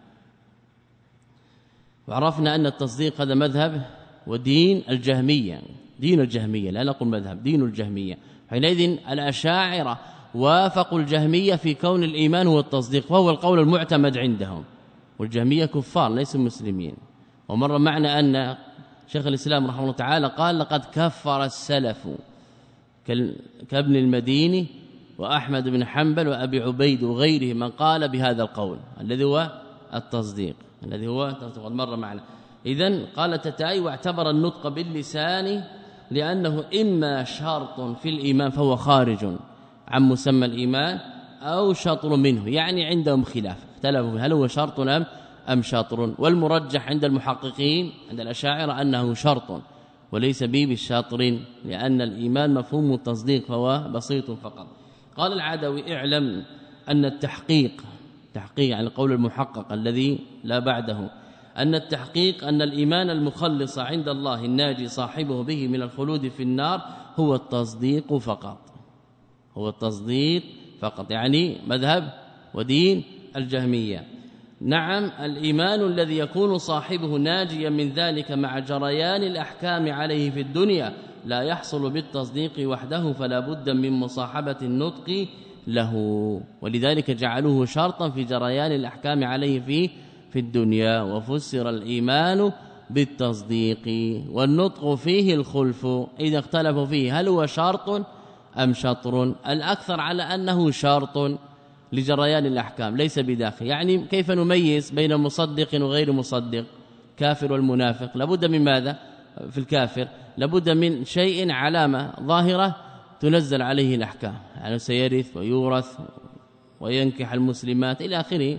وعرفنا أن التصديق هذا مذهب ودين الجهمية، دين الجهمية لا نقول مذهب، دين الجهمية. حينئذ الأشاعرة وافقوا الجهمية في كون الإيمان هو التصديق، وهو القول المعتمد عندهم، والجهمية كفار ليسوا مسلمين. ومر معنا أن شيخ الإسلام رحمه الله تعالى قال لقد كفر السلف كابن المديني وأحمد بن حنبل وأبي عبيد وغيره من قال بهذا القول الذي هو التصديق، الذي هو مر معنا. إذن قال التتائي واعتبر النطق باللسان لأنه إما شرط في الإيمان فهو خارج عن مسمى الإيمان أو شطر منه، يعني عندهم خلاف اختلفوا هل هو شرط أم أم شطر، والمرجح عند المحققين عند الأشاعرة أنه شرط وليس به بالشاطر، لأن الإيمان مفهوم التصديق فهو بسيط فقط. قال العدوي اعلم أن التحقيق تحقيق عن القول المحقق الذي لا بعده، أن التحقيق أن الإيمان المخلص عند الله الناجي صاحبه به من الخلود في النار هو التصديق فقط، هو التصديق فقط، يعني مذهب ودين الجهمية. نعم الإيمان الذي يكون صاحبه ناجيا من ذلك مع جريان الأحكام عليه في الدنيا لا يحصل بالتصديق وحده، فلا بد من مصاحبة النطق له، ولذلك جعلوه شرطا في جريان الأحكام عليه في في الدنيا. وفسر الإيمان بالتصديق والنطق فيه الخلف، إذا اختلفوا فيه هل هو شرط أم شطر، الأكثر على أنه شرط لجريان الأحكام ليس بداخل. يعني كيف نميز بين مصدق وغير مصدق؟ كافر والمنافق لابد من ماذا؟ في الكافر لابد من شيء علامة ظاهرة تنزل عليه الأحكام، يعني سيرث ويورث وينكح المسلمات إلى آخره.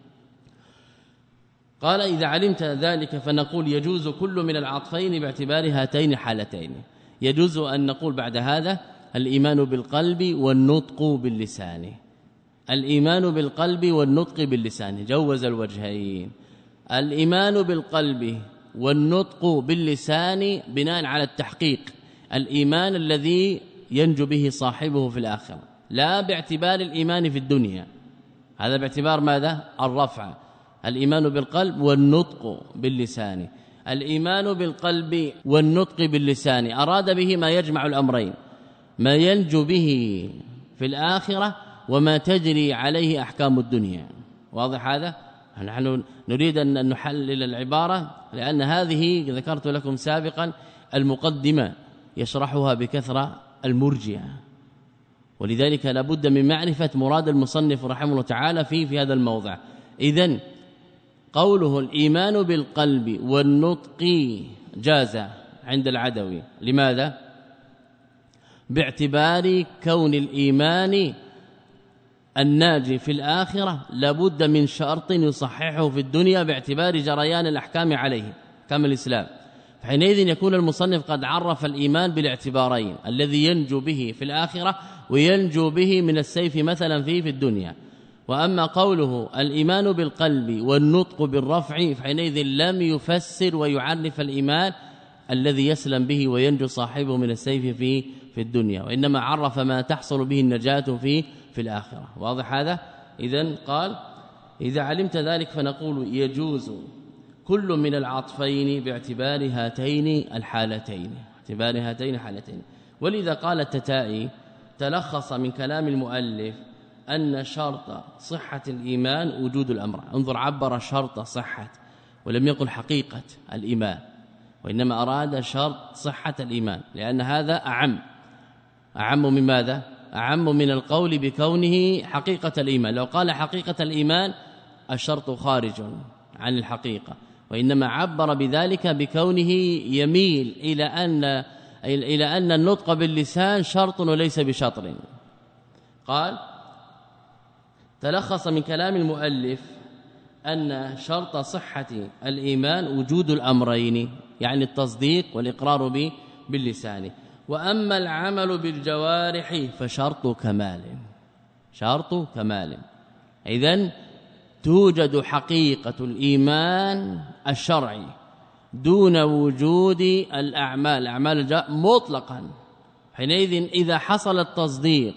قال إذا علمت ذلك فنقول يجوز كل من العطفين باعتبار هاتين حالتين. يجوز أن نقول بعد هذا الإيمان بالقلب والنطق باللسان، الإيمان بالقلب والنطق باللسان، جوز الوجهين. الإيمان بالقلب والنطق باللسان بناء على التحقيق، الإيمان الذي ينجو به صاحبه في الآخرة، لا باعتبار الإيمان في الدنيا، هذا باعتبار ماذا؟ الرفع. الإيمان بالقلب والنطق باللسان. الإيمان بالقلب والنطق باللسان أراد به ما يجمع الأمرين، ما ينجو به في الآخرة وما تجري عليه أحكام الدنيا. واضح هذا؟ نحن نريد أن نحلل العبارة، لأن هذه ذكرت لكم سابقا المقدمة يشرحها بكثرة المرجئة، ولذلك لابد من معرفة مراد المصنف رحمه الله تعالى في في هذا الموضع. إذن قوله الإيمان بالقلب والنطق جاز عند العدوي. لماذا؟ باعتبار كون الإيمان الناجي في الآخرة لابد من شرط يصححه في الدنيا باعتبار جريان الأحكام عليه كما الإسلام. فحينئذ يكون المصنف قد عرف الإيمان بالاعتبارين، الذي ينجو به في الآخرة وينجو به من السيف مثلا فيه في الدنيا. وأما قوله الإيمان بالقلب والنطق بالرفع فحينئذ لم يفسر ويعرف الإيمان الذي يسلم به وينجو صاحبه من السيف في في الدنيا، وإنما عرف ما تحصل به النجاة في في الآخرة. واضح هذا؟ إذن قال إذا علمت ذلك فنقول يجوز كل من العطفين باعتبار هاتين الحالتين، اعتبار هاتين الحالتين. ولذا قال التتائي تلخص من كلام المؤلف أن شرط صحة الإيمان وجود الأمر. انظر، عبر شرط صحة ولم يقل حقيقة الإيمان، وإنما أراد شرط صحة الإيمان، لأن هذا أعم أعم من ماذا؟ أعم من القول بكونه حقيقة الإيمان. لو قال حقيقة الإيمان الشرط خارج عن الحقيقة، وإنما عبر بذلك بكونه يميل إلى أن إلى أن النطق باللسان شرط وليس بشطر. قال تلخص من كلام المؤلف أن شرط صحة الإيمان وجود الأمرين، يعني التصديق والإقرار به باللسان. وأما العمل بالجوارح فشرط كمال، شرط كمال. إذن توجد حقيقة الإيمان الشرعي دون وجود الأعمال، أعمال الجوارح مطلقا. حينئذ إذا حصل التصديق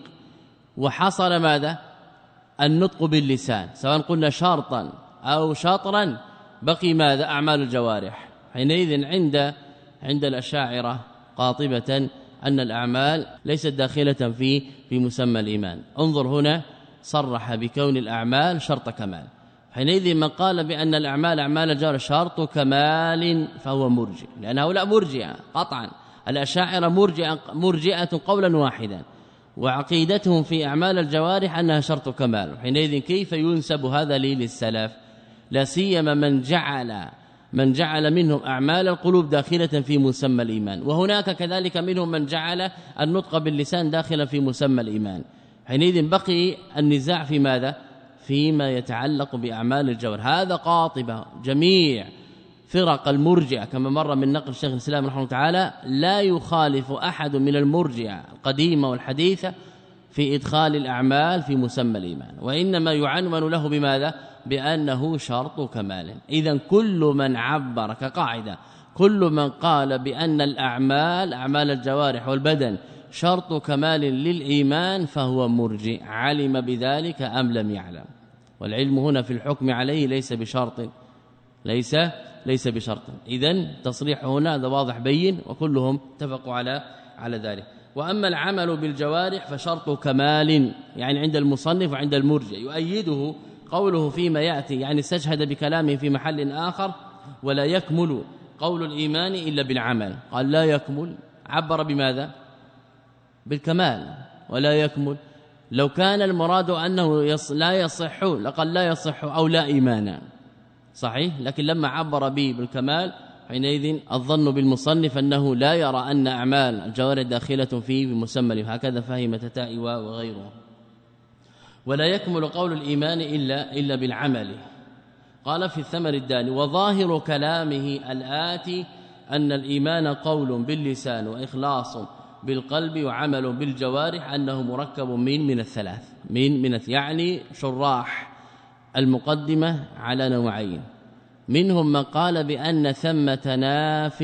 وحصل ماذا؟ النطق باللسان، سواء قلنا شرطا أو شطرا، بقي ماذا؟ أعمال الجوارح. حينئذ عند عند الأشاعرة قاطبة أن الأعمال ليست داخلة في في مسمى الإيمان. انظر هنا صرح بكون الأعمال شرط كمال. حينئذ من قال بأن الأعمال أعمال الجوارح شرط كمال فهو مرجئ، لأن هؤلاء مرجئة قطعا. الأشاعرة مرجئة مرجئة قولا واحدا، وعقيدتهم في أعمال الجوارح أنها شرط كمال. حينئذ كيف ينسب هذا لي للسلف؟ لا سيما من جعل من جعل منهم أعمال القلوب داخلة في مسمى الإيمان، وهناك كذلك منهم من جعل النطق باللسان داخلا في مسمى الإيمان. حينئذ بقي النزاع في ماذا؟ فيما يتعلق بأعمال الجوارح. هذا قاطبة جميع فرق المرجئة كما مر من نقل الشيخ الإسلام رحمه الله تعالى، لا يخالف أحد من المرجئة القديمة والحديثة في إدخال الأعمال في مسمى الإيمان، وإنما يعنون له بماذا؟ بأنه شرط كمال. إذن كل من عبر كقاعدة، كل من قال بأن الأعمال أعمال الجوارح والبدن شرط كمال للإيمان فهو مرجئ، علم بذلك أم لم يعلم. والعلم هنا في الحكم عليه ليس بشرط، ليس ليس بشرط. إذن تصريح هنا هذا واضح بين، وكلهم اتفقوا على على ذلك. وأما العمل بالجوارح فشرط كمال، يعني عند المصنف وعند المرجئ. يؤيده قوله فيما يأتي، يعني استشهد بكلامه في محل آخر: ولا يكمل قول الإيمان إلا بالعمل. قال لا يكمل، عبر بماذا؟ بالكمال. ولا يكمل لو كان المراد أنه يص لا يصح لقال لا يصح أو لا إيمان، صحيح، لكن لما عبر به بالكمال حينئذ الظن بالمصنف أنه لا يرى أن أعمال الجوارح داخلة فيه بمسمى، هكذا فهم تتائي وغيره. ولا يكمل قول الإيمان إلا إلا بالعمل. قال في الثمر الداني: وظاهر كلامه الآتي أن الإيمان قول باللسان وإخلاص بالقلب وعمل بالجوارح، أنه مركب من من الثلاث من من يعني شراح المقدمة على نوعين، منهم من قال بأن ثمة ناف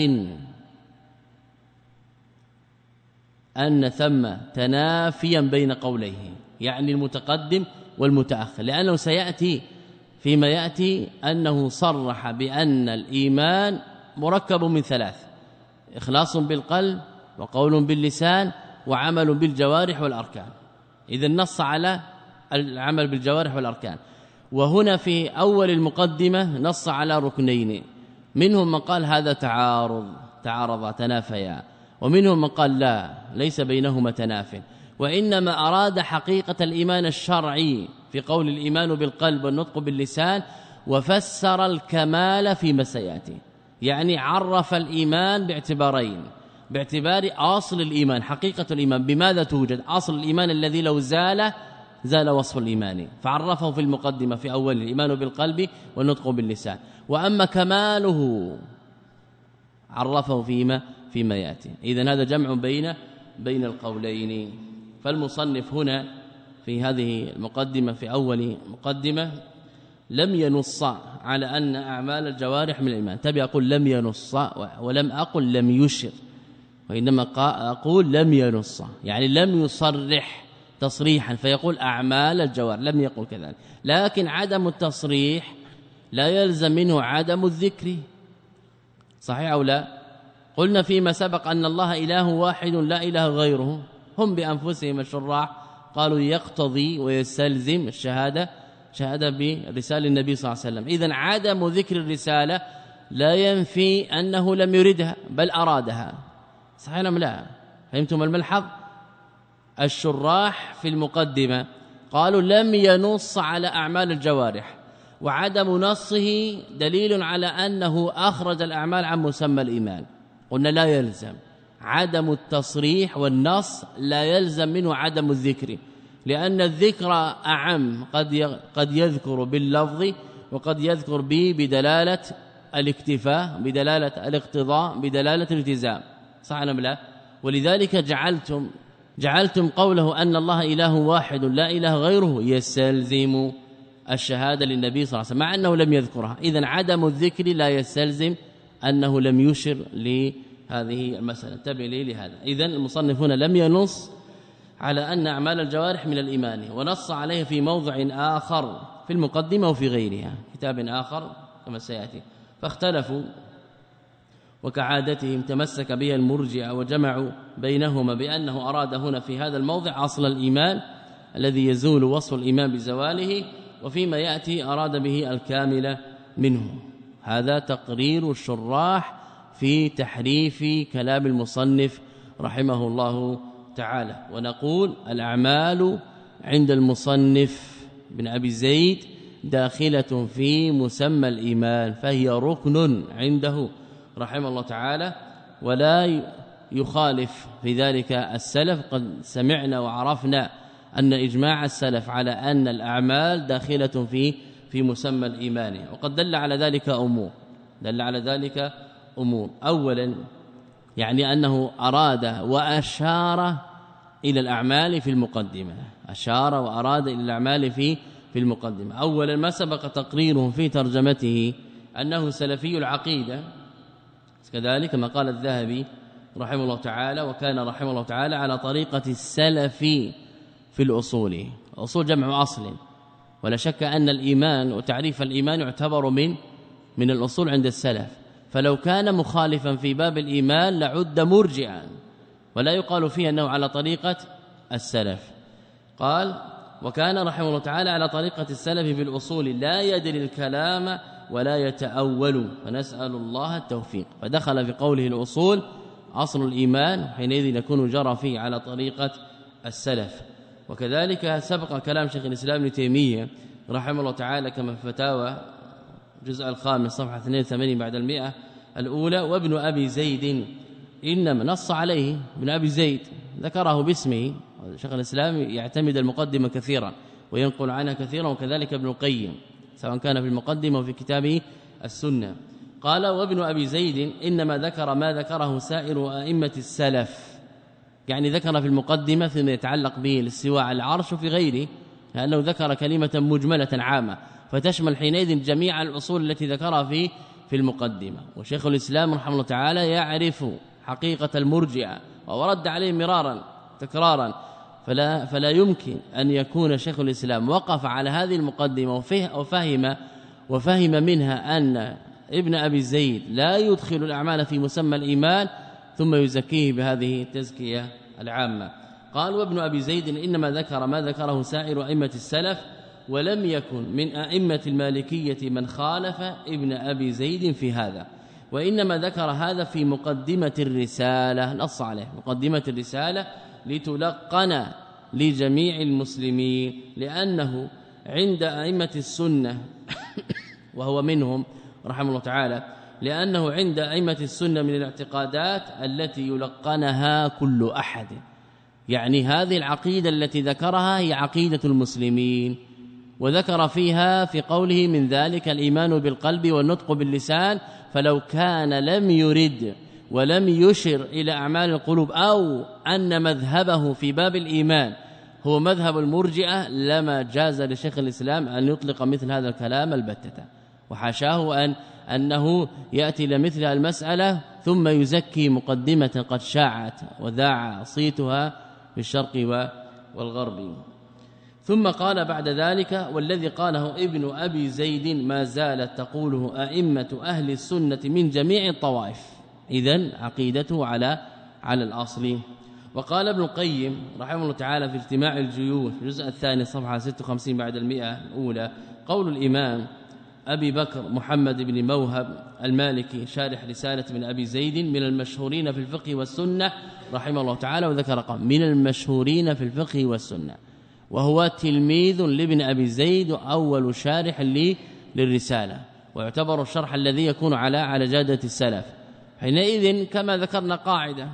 أن ثم تنافيا بين قوليه، يعني المتقدم والمتأخر، لأنه سيأتي فيما يأتي أنه صرح بأن الإيمان مركب من ثلاث: إخلاص بالقلب وقول باللسان وعمل بالجوارح والأركان. إذن نص على العمل بالجوارح والأركان. وهنا في أول المقدمة نص على ركنين، منهم من قال هذا تعارض تعارض تنافيا، ومنهم من قال لا ليس بينهما تناف، وإنما أراد حقيقة الإيمان الشرعي في قول الإيمان بالقلب والنطق باللسان، وفسر الكمال فيما سيأتي. يعني عرف الإيمان باعتبارين، باعتبار أصل الإيمان، حقيقة الإيمان بماذا توجد، أصل الإيمان الذي لو زال زال وصف الإيمان، فعرفه في المقدمة في أول الإيمان بالقلب والنطق باللسان. وأما كماله عرفه فيما فيما يأتي. إذن هذا جمع بين بين القولين. فالمصنف هنا في هذه المقدمة في أول مقدمة لم ينص على أن أعمال الجوارح من الإيمان. تبي أقول لم ينص ولم أقل لم يشر، وإنما أقول لم ينص يعني لم يصرح تصريحا فيقول أعمال الجوارح، لم يقل كذلك. لكن عدم التصريح لا يلزم منه عدم الذكر، صحيح أو لا؟ قلنا فيما سبق أن الله إله واحد لا إله غيره، هم بأنفسهم الشراح قالوا يقتضي ويستلزم الشهادة شهادة برسالة النبي صلى الله عليه وسلم. إذن عدم ذكر الرسالة لا ينفي أنه لم يردها بل أرادها، صحيح أم لا؟ فهمتم الملحظ؟ الشراح في المقدمة قالوا لم ينص على أعمال الجوارح، وعدم نصه دليل على أنه أخرج الأعمال عن مسمى الإيمان. قلنا لا يلزم عدم التصريح والنص، لا يلزم منه عدم الذكر، لأن الذكر أعم، قد قد يذكر باللفظ وقد يذكر به بدلالة الاكتفاء، بدلالة الاقتضاء، بدلالة الالتزام، صح أم لا؟ ولذلك جعلتم جعلتم قوله أن الله إله واحد لا إله غيره يستلزم الشهادة للنبي صلى الله عليه وسلم مع أنه لم يذكرها. إذن عدم الذكر لا يستلزم أنه لم يشر لهذه المسألة. انتبه لي لهذا. إذن المصنف هنا لم ينص على أن أعمال الجوارح من الإيمان، ونص عليه في موضع آخر في المقدمة وفي غيرها كتاب آخر كما سيأتي. فاختلفوا وكعادتهم تمسك به المرجئة وجمعوا بينهما بأنه أراد هنا في هذا الموضع أصل الإيمان الذي يزول وصف الإيمان بزواله، وفيما يأتي أراد به الكامل منه. هذا تقرير الشراح في تحريف كلام المصنف رحمه الله تعالى. ونقول الأعمال عند المصنف بن أبي زيد داخلة في مسمى الإيمان، فهي ركن عنده رحمه الله تعالى، ولا يخالف في ذلك السلف. قد سمعنا وعرفنا أن إجماع السلف على أن الأعمال داخلة في في مسمى الإيمان، وقد دل على ذلك أمور دل على ذلك أمور أولا يعني أنه أراد وأشار إلى الأعمال في المقدمة، أشار وأراد إلى الأعمال في في المقدمة. أولا ما سبق تقريره في ترجمته أنه سلفي العقيدة، كذلك ما قال الذهبي رحمه الله تعالى، وكان رحمه الله تعالى على طريقة السلف في الأصول. الأصول جمع أصل، ولا شك أن الإيمان وتعريف الإيمان يعتبر من من الأصول عند السلف، فلو كان مخالفا في باب الإيمان لعد مرجئا، ولا يقال فيه أنه على طريقة السلف. قال وكان رحمه الله تعالى على طريقة السلف في الأصول لا يدري الكلام ولا يتأول، فنسأل الله التوفيق. فدخل في قوله الأصول أصل الإيمان، حينئذ يكون جرى فيه على طريقة السلف. وكذلك سبق كلام شيخ الإسلام ابن تيمية رحمه الله تعالى كما في فتاوى الجزء الخامس صفحة اثنين وثمانين بعد المئة الأولى. وابن أبي زيد إنما نص عليه ابن أبي زيد، ذكره باسمه. شيخ الإسلام يعتمد المقدمة كثيرا وينقل عنها كثيرا، وكذلك ابن القيم سواء كان في المقدمة وفي كتابه السنة. قال وابن أبي زيد إنما ذكر ما ذكره سائر أئمة السلف، يعني ذكر في المقدمة فيما يتعلق به الاستواء على العرش وفي غيره، لأنه ذكر كلمة مجملة عامة فتشمل حينئذ جميع الأصول التي ذكرها في في المقدمة. وشيخ الإسلام رحمه الله تعالى يعرف حقيقة المرجئة ورد عليه مرارا تكرارا، فلا فلا يمكن أن يكون شيخ الإسلام وقف على هذه المقدمة وفهم وفهم منها أن ابن أبي زيد لا يدخل الأعمال في مسمى الإيمان ثم يزكيه بهذه التزكية العامة. قال وابن أبي زيد إنما ذكر ما ذكره سائر أئمة السلف، ولم يكن من أئمة المالكية من خالف ابن أبي زيد في هذا، وإنما ذكر هذا في مقدمة الرسالة، نص عليه مقدمة الرسالة لتلقن لجميع المسلمين، لأنه عند أئمة السنة وهو منهم رحمه الله تعالى لأنه عند أئمة السنة من الاعتقادات التي يلقنها كل أحد، يعني هذه العقيدة التي ذكرها هي عقيدة المسلمين، وذكر فيها في قوله من ذلك الإيمان بالقلب والنطق باللسان، فلو كان لم يرد ولم يشر إلى أعمال القلوب أو أن مذهبه في باب الإيمان هو مذهب المرجئة لما جاز لشيخ الإسلام أن يطلق مثل هذا الكلام البتة، وحاشاه أن أنه يأتي لمثل المسألة ثم يزكي مقدمة قد شاعت وذاع صيتها في الشرق والغرب. ثم قال بعد ذلك والذي قاله ابن أبي زيد ما زالت تقوله أئمة أهل السنة من جميع الطوائف، إذن عقيدته على على الأصل. وقال ابن القيم رحمه الله تعالى في اجتماع الجيوش في الجزء الثاني صفحة ستة وخمسين بعد المئة الأولى قول الإمام أبي بكر محمد بن موهب المالكي شارح رسالة من أبي زيد من المشهورين في الفقه والسنة رحمه الله تعالى، وذكر رقم من المشهورين في الفقه والسنة، وهو تلميذ لابن أبي زيد أول شارح لي للرسالة، ويعتبر الشرح الذي يكون على على جادة السلف. حينئذ كما ذكرنا قاعدة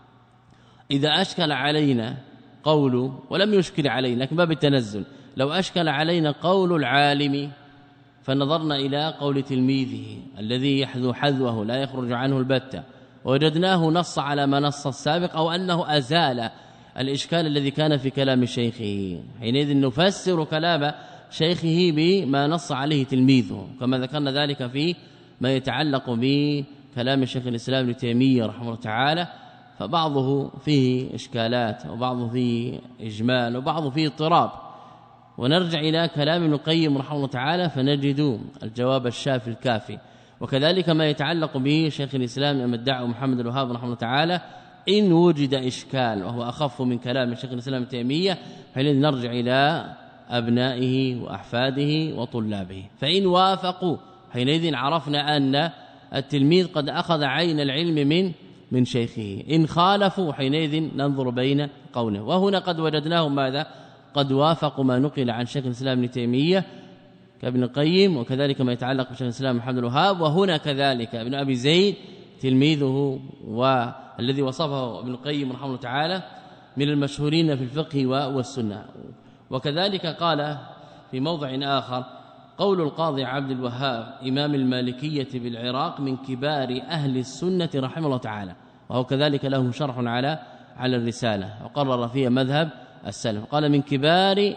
إذا أشكل علينا قول ولم يشكل علينا لكن باب التنزل، لو أشكل علينا قول العالم فنظرنا إلى قول تلميذه الذي يحذو حذوه لا يخرج عنه البتة، ووجدناه نص على ما نص السابق أو أنه أزال الإشكال الذي كان في كلام شيخه، حينئذ نفسر كلام شيخه بما نص عليه تلميذه، كما ذكرنا ذلك في ما يتعلق بكلام الشيخ الإسلام ابن تيمية رحمه الله تعالى، فبعضه فيه إشكالات وبعضه فيه إجمال وبعضه فيه اضطراب، ونرجع إلى كلام ابن القيم رحمه الله تعالى فنجد الجواب الشافي الكافي. وكذلك ما يتعلق به شيخ الإسلام المدعي محمد الوهاب رحمه الله تعالى إن وجد إشكال وهو أخف من كلام الشيخ الإسلام ابن تيمية حينئذ نرجع إلى أبنائه وأحفاده وطلابه، فإن وافقوا حينئذ عرفنا أن التلميذ قد أخذ عين العلم من من شيخه، إن خالفوا حينئذ ننظر بين قوله. وهنا قد وجدناهم ماذا قد وافقوا ما نقل عن شيخ الإسلام ابن تيمية كابن القيم، وكذلك ما يتعلق بشيخ الإسلام محمد الوهاب، وهنا كذلك ابن أبي زيد تلميذه والذي وصفه ابن القيم رحمه الله تعالى من المشهورين في الفقه والسنة. وكذلك قال في موضع آخر قول القاضي عبد الوهاب إمام المالكية بالعراق من كبار أهل السنة رحمه الله تعالى، وهو كذلك له شرح على على الرسالة وقرر فيها مذهب السلف، قال من كبار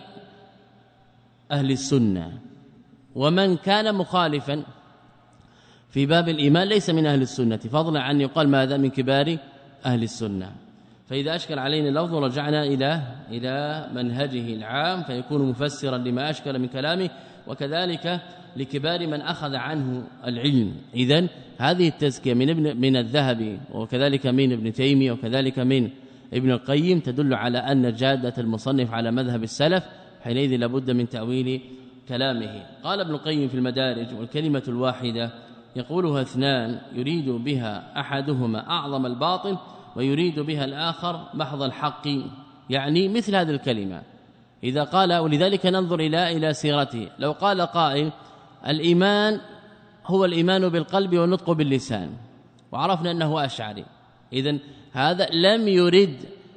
أهل السنة، ومن كان مخالفا في باب الإيمان ليس من أهل السنة، فضلا عن يقال ماذا من كبار أهل السنة. فإذا أشكل علينا اللفظ رجعنا إلى إلى منهجه العام فيكون مفسرا لما أشكل من كلامه، وكذلك لكبار من أخذ عنه العلم. إذن هذه التزكية من ابن من الذهبي وكذلك من ابن تيمية وكذلك من ابن القيم تدل على أن جادة المصنف على مذهب السلف، حينئذ لابد من تأويل كلامه. قال ابن القيم في المدارج والكلمة الواحدة يقولها اثنان يريد بها أحدهما أعظم الباطل ويريد بها الآخر محض الحق، يعني مثل هذه الكلمة إذا قال، ولذلك ننظر إلى إلى سيرته. لو قال قائل الإيمان هو الإيمان بالقلب والنطق باللسان، وعرفنا أنه أشعري، إذن هذا لم يرد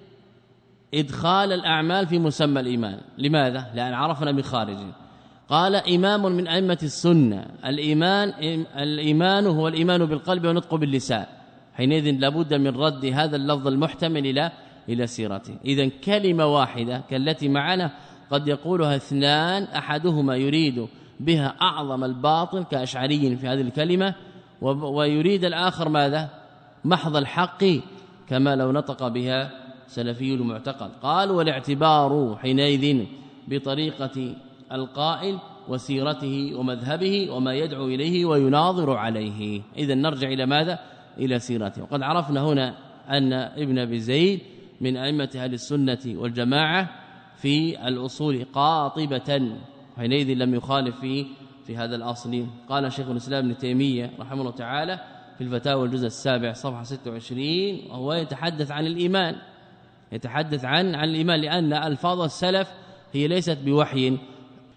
إدخال الأعمال في مسمى الإيمان. لماذا؟ لأن عرفنا بخارج. قال إمام من أئمة السنة الإيمان الإيمان هو الإيمان بالقلب والنطق باللسان، حينئذ لابد من رد هذا اللفظ المحتمل إلى إلى سيرته. إذن كلمة واحدة كالتي معنا قد يقولها اثنان أحدهما يريد بها أعظم الباطل كأشعري في هذه الكلمة، ويريد الآخر ماذا؟ محض الحق كما لو نطق بها سلفي المعتقد. قال والاعتبار حينئذ بطريقة القائل وسيرته ومذهبه وما يدعو إليه ويناظر عليه. إذن نرجع إلى ماذا؟ إلى سيرته. وقد عرفنا هنا أن ابن أبي زيد من أئمة أهل السنة والجماعة في الأصول قاطبة، حينئذ لم يخالف في في هذا الأصل. قال شيخ الإسلام ابن تيمية رحمه الله تعالى في الفتاوى الجزء السابع صفحة ستة وعشرين وهو يتحدث عن الإيمان، يتحدث عن عن الإيمان لأن ألفاظ السلف هي ليست بوحي،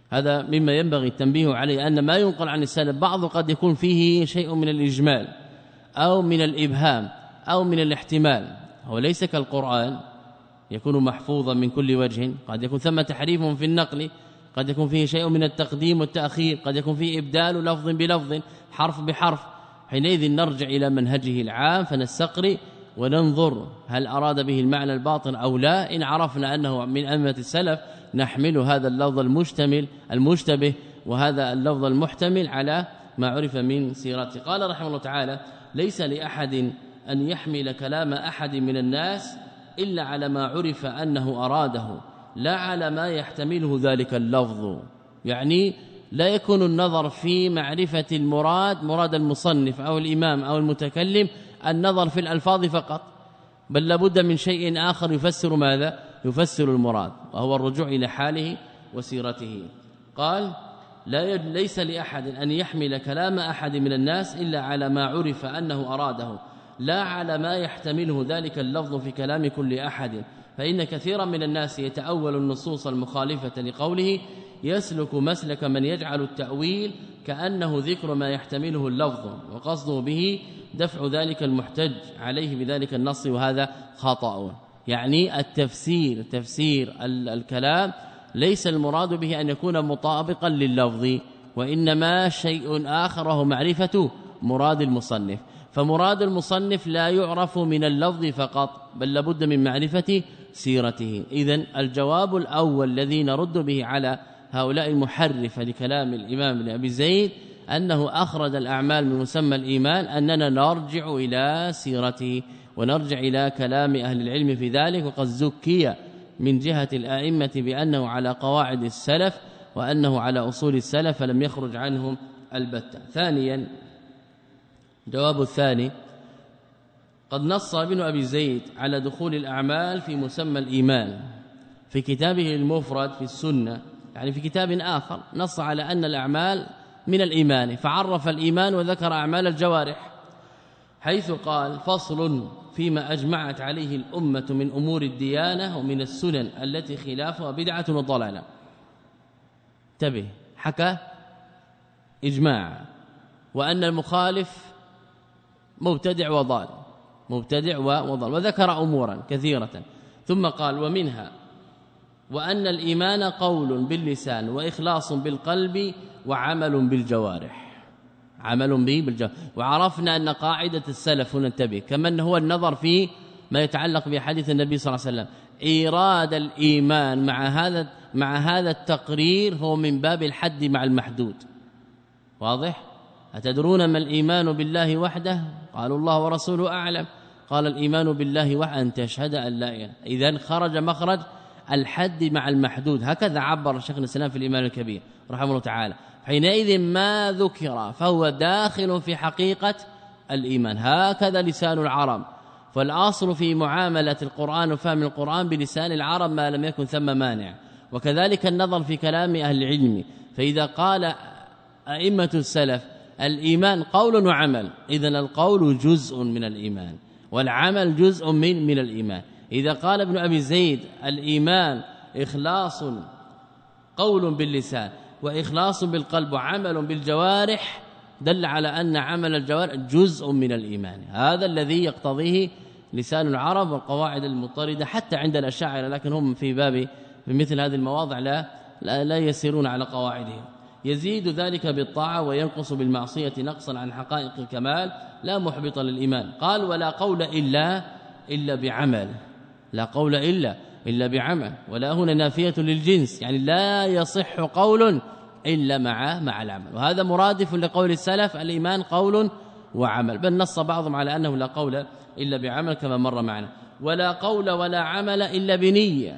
هذا مما ينبغي التنبيه عليه، أن ما ينقل عن السلف بعض قد يكون فيه شيء من الإجمال أو من الإبهام أو من الاحتمال، هو ليس كالقرآن يكون محفوظا من كل وجه، قد يكون ثم تحريف في النقل، قد يكون فيه شيء من التقديم والتأخير، قد يكون فيه إبدال لفظ بلفظ حرف بحرف. حينئذ نرجع إلى منهجه العام فنستقرئ وننظر هل أراد به المعنى الباطن أو لا. إن عرفنا أنه من أئمة السلف نحمل هذا اللفظ المشتمل المشتبه وهذا اللفظ المحتمل على ما عرف من سيرته. قال رحمه الله تعالى: ليس لأحد أن يحمل كلام أحد من الناس إلا على ما عرف أنه أراده لا على ما يحتمله ذلك اللفظ. يعني لا يكون النظر في معرفة المراد مراد المصنف أو الإمام أو المتكلم النظر في الألفاظ فقط، بل لابد من شيء آخر يفسر ماذا؟ يفسر المراد، وهو الرجوع إلى حاله وسيرته. قال: لا ليس لأحد أن يحمل كلام أحد من الناس إلا على ما عرف أنه أراده لا على ما يحتمله ذلك اللفظ في كلام كل أحد، فإن كثيرا من الناس يتأول النصوص المخالفة لقوله يسلك مسلك من يجعل التأويل كأنه ذكر ما يحتمله اللفظ، وقصده به دفع ذلك المحتج عليه بذلك النص، وهذا خطأ. يعني التفسير تفسير الكلام ليس المراد به أن يكون مطابقا لللفظ، وإنما شيء آخر وهو معرفة مراد المصنف. فمراد المصنف لا يعرف من اللفظ فقط، بل لابد من معرفة سيرته. إذن الجواب الأول الذي نرد به على هؤلاء المحرفة لكلام الإمام ابن أبي زيد أنه أخرج الأعمال من مسمى الإيمان، أننا نرجع إلى سيرته ونرجع إلى كلام أهل العلم في ذلك. وقد زكي من جهة الآئمة بأنه على قواعد السلف وأنه على أصول السلف، فلم يخرج عنهم البتة. ثانيا، جواب الثاني: قد نص ابن أبي زيد على دخول الأعمال في مسمى الإيمان في كتابه المفرد في السنة، يعني في كتاب آخر نص على أن الأعمال من الإيمان، فعرف الإيمان وذكر أعمال الجوارح، حيث قال: فصل فيما أجمعت عليه الأمة من أمور الديانة ومن السنن التي خلافها بدعة وضلالة. انتبه، حكى إجماع وأن المخالف مبتدع وضال مبتدع وضال وذكر أمورا كثيرة، ثم قال: ومنها وأن الإيمان قول باللسان وإخلاص بالقلب وعمل بالجوارح، عمل به بالجوارح. وعرفنا أن قاعدة السلف، ننتبه كمان هو النظر في ما يتعلق بحديث النبي صلى الله عليه وسلم، إيراد الإيمان مع هذا مع هذا التقرير هو من باب الحد مع المحدود. واضح؟ أتدرون ما الإيمان بالله وحده؟ قالوا الله ورسوله أعلم. قال: الإيمان بالله وحده أن تشهد أن لا إله. إذن خرج مخرج الحد مع المحدود، هكذا عبر شيخ الإسلام في الإيمان الكبير رحمه الله تعالى. حينئذ ما ذكر فهو داخل في حقيقة الإيمان، هكذا لسان العرب. فالأصل في معاملة القرآن وفهم القرآن بلسان العرب ما لم يكن ثم مانع، وكذلك النظر في كلام أهل العلم. فإذا قال أئمة السلف الإيمان قول وعمل، إذن القول جزء من الإيمان والعمل جزء من من الإيمان. إذا قال ابن أبي زيد الإيمان إخلاص قول باللسان وإخلاص بالقلب وعمل بالجوارح، دل على أن عمل الجوارح جزء من الإيمان. هذا الذي يقتضيه لسان العرب والقواعد المضطردة حتى عند الأشاعرة، لكن هم في باب في مثل هذه المواضع لا لا, لا يسيرون على قواعدهم. يزيد ذلك بالطاعة وينقص بالمعصية نقصا عن حقائق الكمال لا محبط للإيمان. قال: ولا قول إلا إلا بعمل، لا قول إلا إلا بعمل، ولا هنا نافية للجنس، يعني لا يصح قول إلا مع مع العمل. وهذا مرادف لقول السلف الإيمان قول وعمل، بل نص بعضهم على أنه لا قول إلا بعمل كما مر معنا. ولا قول ولا عمل إلا بنية،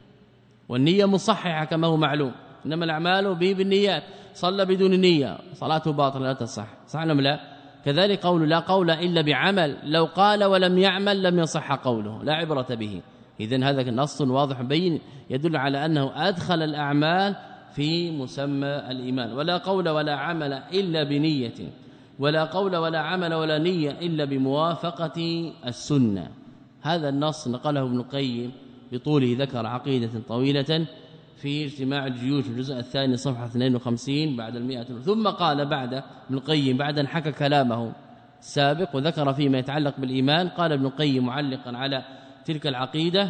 والنية مصححة كما هو معلوم، إنما الأعمال به بالنيات. صلى بدون نية صلاته باطلة لا تصح، صح ولا لا؟ كذلك قول لا قول إلا بعمل، لو قال ولم يعمل لم يصح قوله، لا عبرة به. إذن هذا نص واضح بين يدل على أنه أدخل الأعمال في مسمى الإيمان. ولا قول ولا عمل إلا بنية، ولا قول ولا عمل ولا نية إلا بموافقة السنة. هذا النص نقله ابن القيم بطوله، ذكر عقيدة طويلة في اجتماع الجيوش الجزء الثاني صفحة اثنين وخمسين بعد المئة. ثم قال بعد ابن القيم بعد أن حكى كلامه السابق وذكر فيما يتعلق بالإيمان، قال ابن القيم معلقا على تلك العقيدة: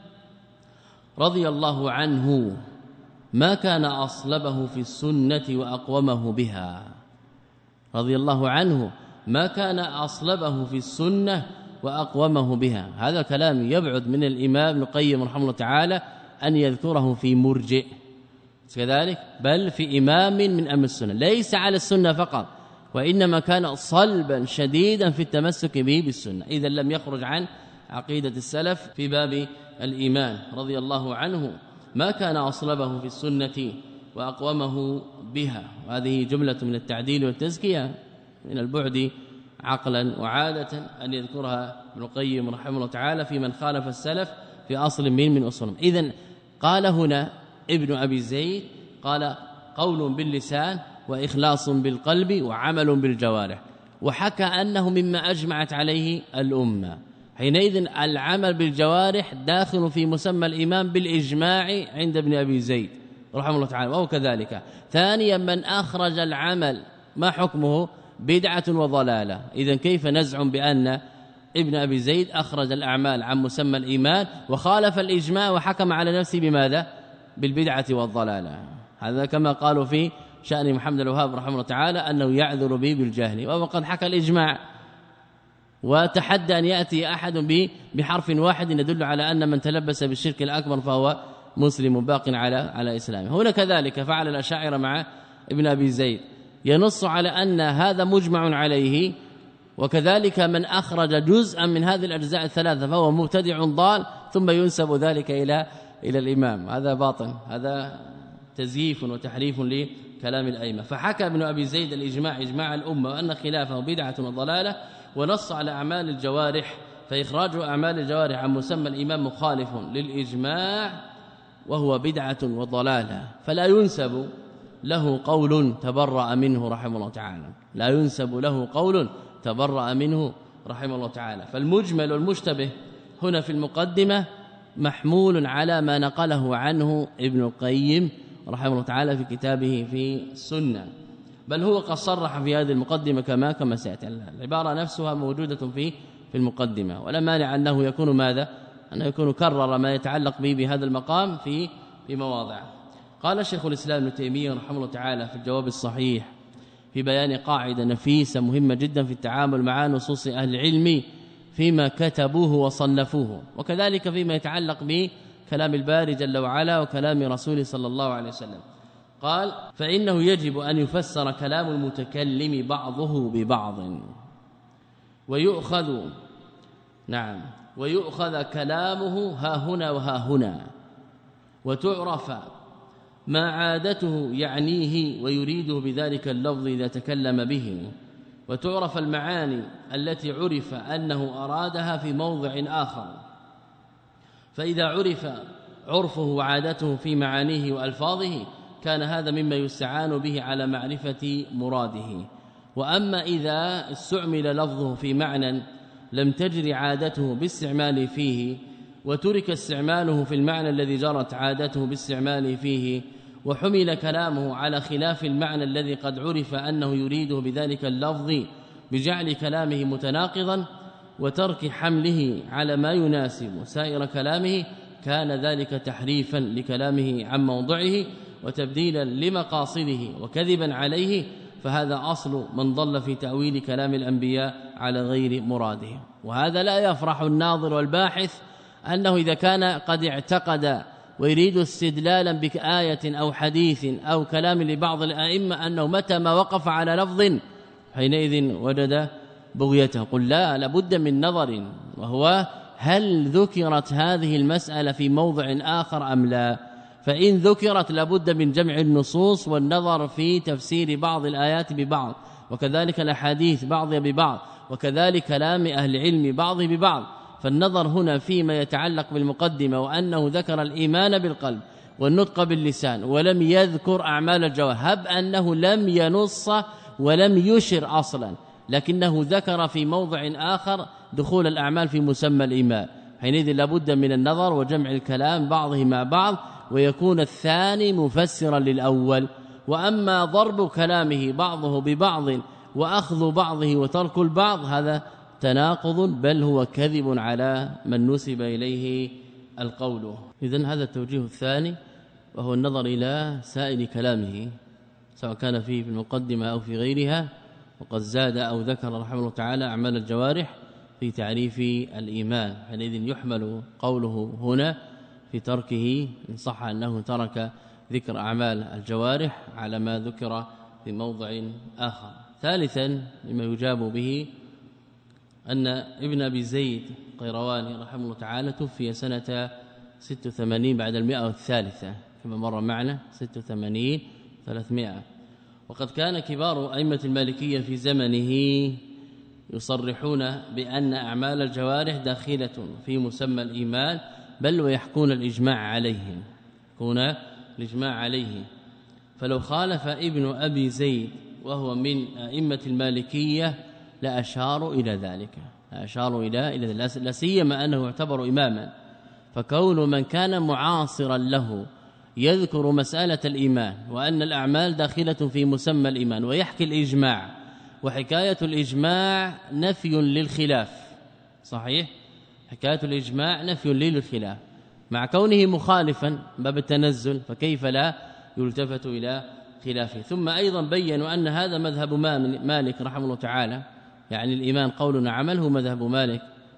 رضي الله عنه ما كان أصلبه في السنة وأقومه بها. رضي الله عنه ما كان أصلبه في السنة وأقومه بها. هذا كلام يبعد من الإمام ابن القيم رحمه الله تعالى أن يذكره في مرجئ كذلك، بل في إمام من أم السنة، ليس على السنة فقط، وإنما كان صلبا شديدا في التمسك به بالسنة، إذا لم يخرج عن عقيدة السلف في باب الإيمان. رضي الله عنه ما كان أصلبه في السنة وأقومه بها. وهذه جملة من التعديل والتزكية من البعد عقلا وعادة أن يذكرها ابن القيم رحمه الله تعالى في من خالف السلف في أصل من من أصولهم. إذن قال هنا ابن أبي زيد قال قول باللسان وإخلاص بالقلب وعمل بالجوارح، وحكى أنه مما أجمعت عليه الأمة. حينئذ العمل بالجوارح داخل في مسمى الإيمان بالإجماع عند ابن أبي زيد رحمه الله تعالى، وهو كذلك. ثانيا من أخرج العمل ما حكمه؟ بدعة وضلالة. إذن كيف نزعم بأن ابن أبي زيد أخرج الأعمال عن مسمى الإيمان وخالف الإجماع وحكم على نفسه بماذا؟ بالبدعة والضلالة. هذا كما قالوا في شأن محمد الوهاب رحمه الله تعالى أنه يعذر به بالجهل، وقد حكى الإجماع وتحدى أن يأتي أحد بحرف واحد يدل على أن من تلبس بالشرك الأكبر فهو مسلم باق على على إسلامه. هنا كذلك فعل الأشاعرة مع ابن أبي زيد، ينص على أن هذا مجمع عليه، وكذلك من أخرج جزءا من هذه الأجزاء الثلاثة فهو مبتدع ضال، ثم ينسب ذلك إلى إلى الإمام. هذا باطل، هذا تزييف وتحريف لكلام الأئمة. فحكى ابن أبي زيد الإجماع إجماع الأمة وأن خلافه بدعة وضلالة، ونص على أعمال الجوارح، فإخراج أعمال الجوارح عن مسمى الإمام مخالف للإجماع وهو بدعة وضلالة، فلا ينسب له قول تبرأ منه رحمه الله تعالى، لا ينسب له قول تبرأ منه رحمه الله تعالى. فالمجمل والمشتبه هنا في المقدمة محمول على ما نقله عنه ابن القيم رحمه الله تعالى في كتابه في السنة، بل هو قد صرح في هذه المقدمة كما كما سيأتي. العبارة نفسها موجودة في في المقدمة، ولا مانع أنه يكون ماذا؟ أنه يكون كرر ما يتعلق به بهذا المقام في في مواضع. قال شيخ الإسلام ابن تيمية رحمه الله تعالى في الجواب الصحيح في بيان قاعدة نفيسة مهمة جدا في التعامل مع نصوص أهل العلم فيما كتبوه وصنفوه، وكذلك فيما يتعلق بكلام الباري جل وعلا وكلام رسوله صلى الله عليه وسلم. قال فإنه يجب أن يفسر كلام المتكلم بعضه ببعض، ويؤخذ نعم ويؤخذ كلامه ها هنا وها هنا، وتعرف ما عادته يعنيه ويريده بذلك اللفظ إذا تكلم به، وتعرف المعاني التي عرف أنه أرادها في موضع آخر، فإذا عرف عرفه وعادته في معانيه وألفاظه كان هذا مما يستعان به على معرفة مراده. وأما إذا استعمل لفظه في معنى لم تجري عادته باستعمال فيه، وترك استعماله في المعنى الذي جرت عادته باستعماله فيه، وحمل كلامه على خلاف المعنى الذي قد عرف أنه يريده بذلك اللفظ بجعل كلامه متناقضا وترك حمله على ما يناسب سائر كلامه، كان ذلك تحريفا لكلامه عن موضعه وتبديلا لمقاصده وكذبا عليه، فهذا أصل من ضل في تأويل كلام الأنبياء على غير مراده. وهذا لا يفرح الناظر والباحث أنه إذا كان قد اعتقد ويريد استدلالا بآية أو حديث أو كلام لبعض الأئمة أنه متى ما وقف على لفظ حينئذ وجد بغيته. قل لا، لابد من نظر، وهو هل ذكرت هذه المسألة في موضع آخر أم لا؟ فإن ذكرت لابد من جمع النصوص والنظر في تفسير بعض الآيات ببعض، وكذلك الأحاديث بعضها ببعض، وكذلك كلام أهل العلم بعضه ببعض. فالنظر هنا فيما يتعلق بالمقدمة وأنه ذكر الإيمان بالقلب والنطق باللسان ولم يذكر أعمال الجوارح، هب أنه لم ينص ولم يشر أصلا، لكنه ذكر في موضع آخر دخول الأعمال في مسمى الإيمان، حينئذ لابد من النظر وجمع الكلام بعضه مع بعض ويكون الثاني مفسرا للأول. وأما ضرب كلامه بعضه ببعض وأخذ بعضه وترك البعض هذا تناقض بل هو كذب على من نسب إليه القول. إذن هذا التوجيه الثاني وهو النظر إلى سائر كلامه سواء كان فيه في المقدمة أو في غيرها، وقد زاد أو ذكر رحمه الله تعالى أعمال الجوارح في تعريف الإيمان، حينئذ يحمل قوله هنا في تركه إن صح أنه ترك ذكر أعمال الجوارح على ما ذكر في موضع آخر. ثالثا لما يجاب به أن ابن أبي زيد قيرواني رحمه الله تعالى توفي سنة ستة وثمانين بعد المئة والثالثة كما مر معنا ستة وثمانين ثلاثمائة. وقد كان كبار أئمة المالكية في زمنه يصرحون بأن أعمال الجوارح داخلة في مسمى الإيمان بل ويحكون الإجماع عليهم يحكون الإجماع عليه. فلو خالف ابن أبي زيد وهو من أئمة المالكية لأشاروا إلى ذلك أشاروا إلى إلى ذلك لا سيما أنه يعتبر إماما. فكون من كان معاصرا له يذكر مسألة الإيمان وأن الأعمال داخلة في مسمى الإيمان ويحكي الإجماع، وحكاية الإجماع نفي للخلاف صحيح، حكاية الإجماع نفي للخلاف مع كونه مخالفا باب التنزل فكيف لا يلتفت إلى خلافه. ثم أيضا بينوا أن هذا مذهب مالك رحمه الله تعالى، يعني الإيمان قول وعمل هو مذهب مالك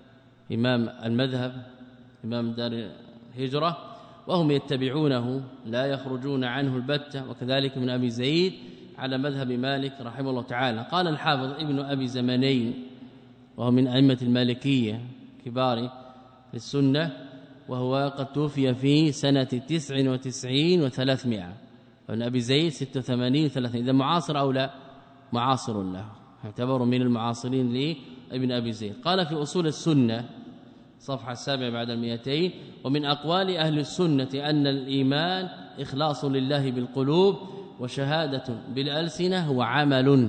إمام المذهب إمام دار الهجرة، وهم يتبعونه لا يخرجون عنه البتة، وكذلك من أبي زيد على مذهب مالك رحمه الله تعالى. قال الحافظ ابن أبي زمانين وهو من أئمة المالكية كبار في السنة، وهو قد توفي في سنة تسع وتسعين وثلاثمائة، وابن أبي زيد ستة وثمانين وثلاثين، إذا معاصر أو لا معاصر له يعتبر من المعاصرين لابن أبي زيد. قال في أصول السنة صفحة السابعة بعد المئتين: ومن أقوال أهل السنة أن الإيمان إخلاص لله بالقلوب وشهادة بالألسنة وعمل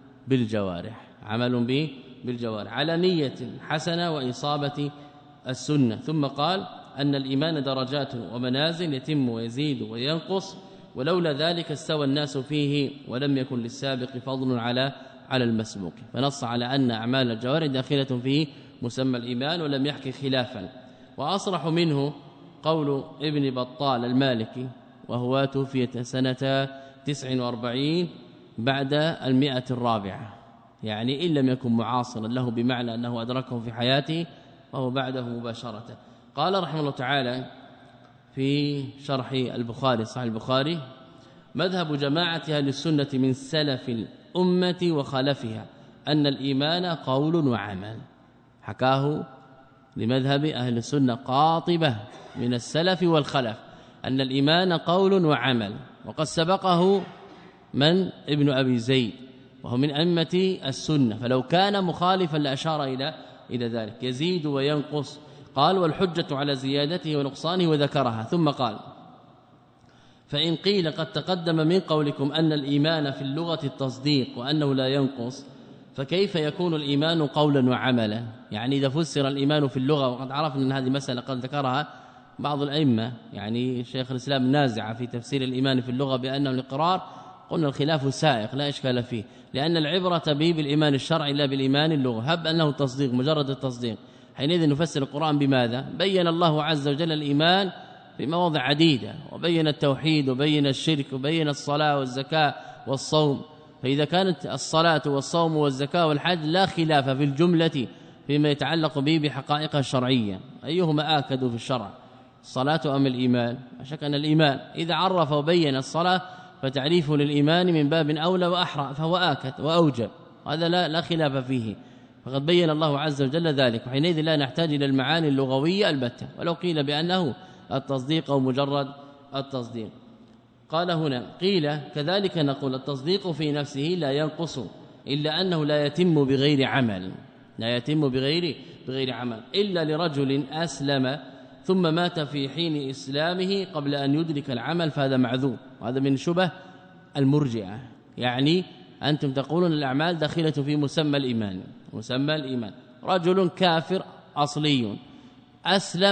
بالجوارح عمل به بالجوارح على نية حسنة وإصابة السنة. ثم قال أن الإيمان درجات ومنازل يتم ويزيد وينقص، ولولا ذلك استوى الناس فيه ولم يكن للسابق فضل على على المسبوق. فنص على أن أعمال الجوارح داخلة في مسمى الإيمان ولم يحكي خلافا. وأصرح منه قول ابن بطال المالكي وهو توفي سنة تسع وأربعين بعد المئة الرابعة، يعني إن لم يكن معاصرا له بمعنى أنه أدركه في حياته وهو بعده مباشرة. قال رحمه الله تعالى في شرح البخاري صحيح البخاري: مذهب جماعة أهل السنة من سلف الأمة وخلفها أن الإيمان قول وعمل. حكاه لمذهب أهل السنة قاطبة من السلف والخلف أن الإيمان قول وعمل، وقد سبقه من ابن أبي زيد وهو من أئمة السنة، فلو كان مخالفا لأشار إلى إلى ذلك يزيد وينقص. قال: والحجة على زيادته ونقصانه وذكرها. ثم قال: فإن قيل قد تقدم من قولكم أن الإيمان في اللغة التصديق وأنه لا ينقص، فكيف يكون الإيمان قولا وعملا؟ يعني إذا فسر الإيمان في اللغة، وقد عرفنا أن هذه مسألة قد ذكرها بعض الأئمة، يعني شيخ الإسلام نازع في تفسير الإيمان في اللغة بأنه الإقرار، قلنا الخلاف سائق لا إشكال فيه، لأن العبرة به بالإيمان الشرعي لا بالإيمان اللغة. هب أنه تصديق مجرد التصديق، حينئذ نفسر القرآن بماذا؟ بين الله عز وجل الإيمان في مواضع عديدة، وبين التوحيد وبين الشرك وبين الصلاة والزكاة والصوم. فإذا كانت الصلاة والصوم والزكاة والحج لا خلاف في الجملة فيما يتعلق به بحقائقها الشرعية، أيهما آكد في الشرع، الصلاة أم الإيمان؟ شك أن الإيمان إذا عرف وبين الصلاة فتعريفه للإيمان من باب أولى وأحرى، فهو آكد وأوجب، هذا لا لا خلاف فيه، فقد بين الله عز وجل ذلك، وحينئذ لا نحتاج إلى المعاني اللغوية البتة، ولو قيل بأنه التصديق أو مجرد التصديق. قال هنا: قيل كذلك نقول التصديق في نفسه لا ينقص، إلا أنه لا يتم بغير عمل، لا يتم بغير بغير عمل، إلا لرجل أسلم ثم مات في حين إسلامه قبل أن يدرك العمل، فهذا معذور. وهذا من شبه المرجئة، يعني أنتم تقولون الأعمال داخلة في مسمى الإيمان، مسمى الإيمان، رجل كافر أصلي أسلم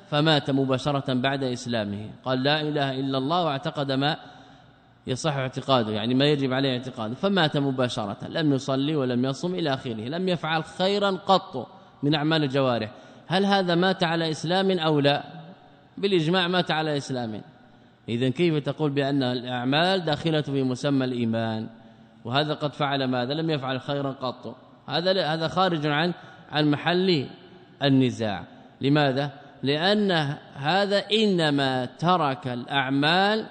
فمات مباشرة بعد إسلامه، قال لا إله إلا الله واعتقد ما يصح اعتقاده، يعني ما يجب عليه اعتقاده، فمات مباشرة، لم يصلي ولم يصم إلى آخره، لم يفعل خيرا قط من أعمال الجوارح. هل هذا مات على إسلام أو لا؟ بالإجماع مات على إسلام. إذن كيف تقول بأن الأعمال داخلة في مسمى الإيمان، وهذا قد فعل ماذا؟ لم يفعل خيرا قط. هذا هذا خارج عن عن محل النزاع. لماذا؟ لأن هذا إنما ترك الأعمال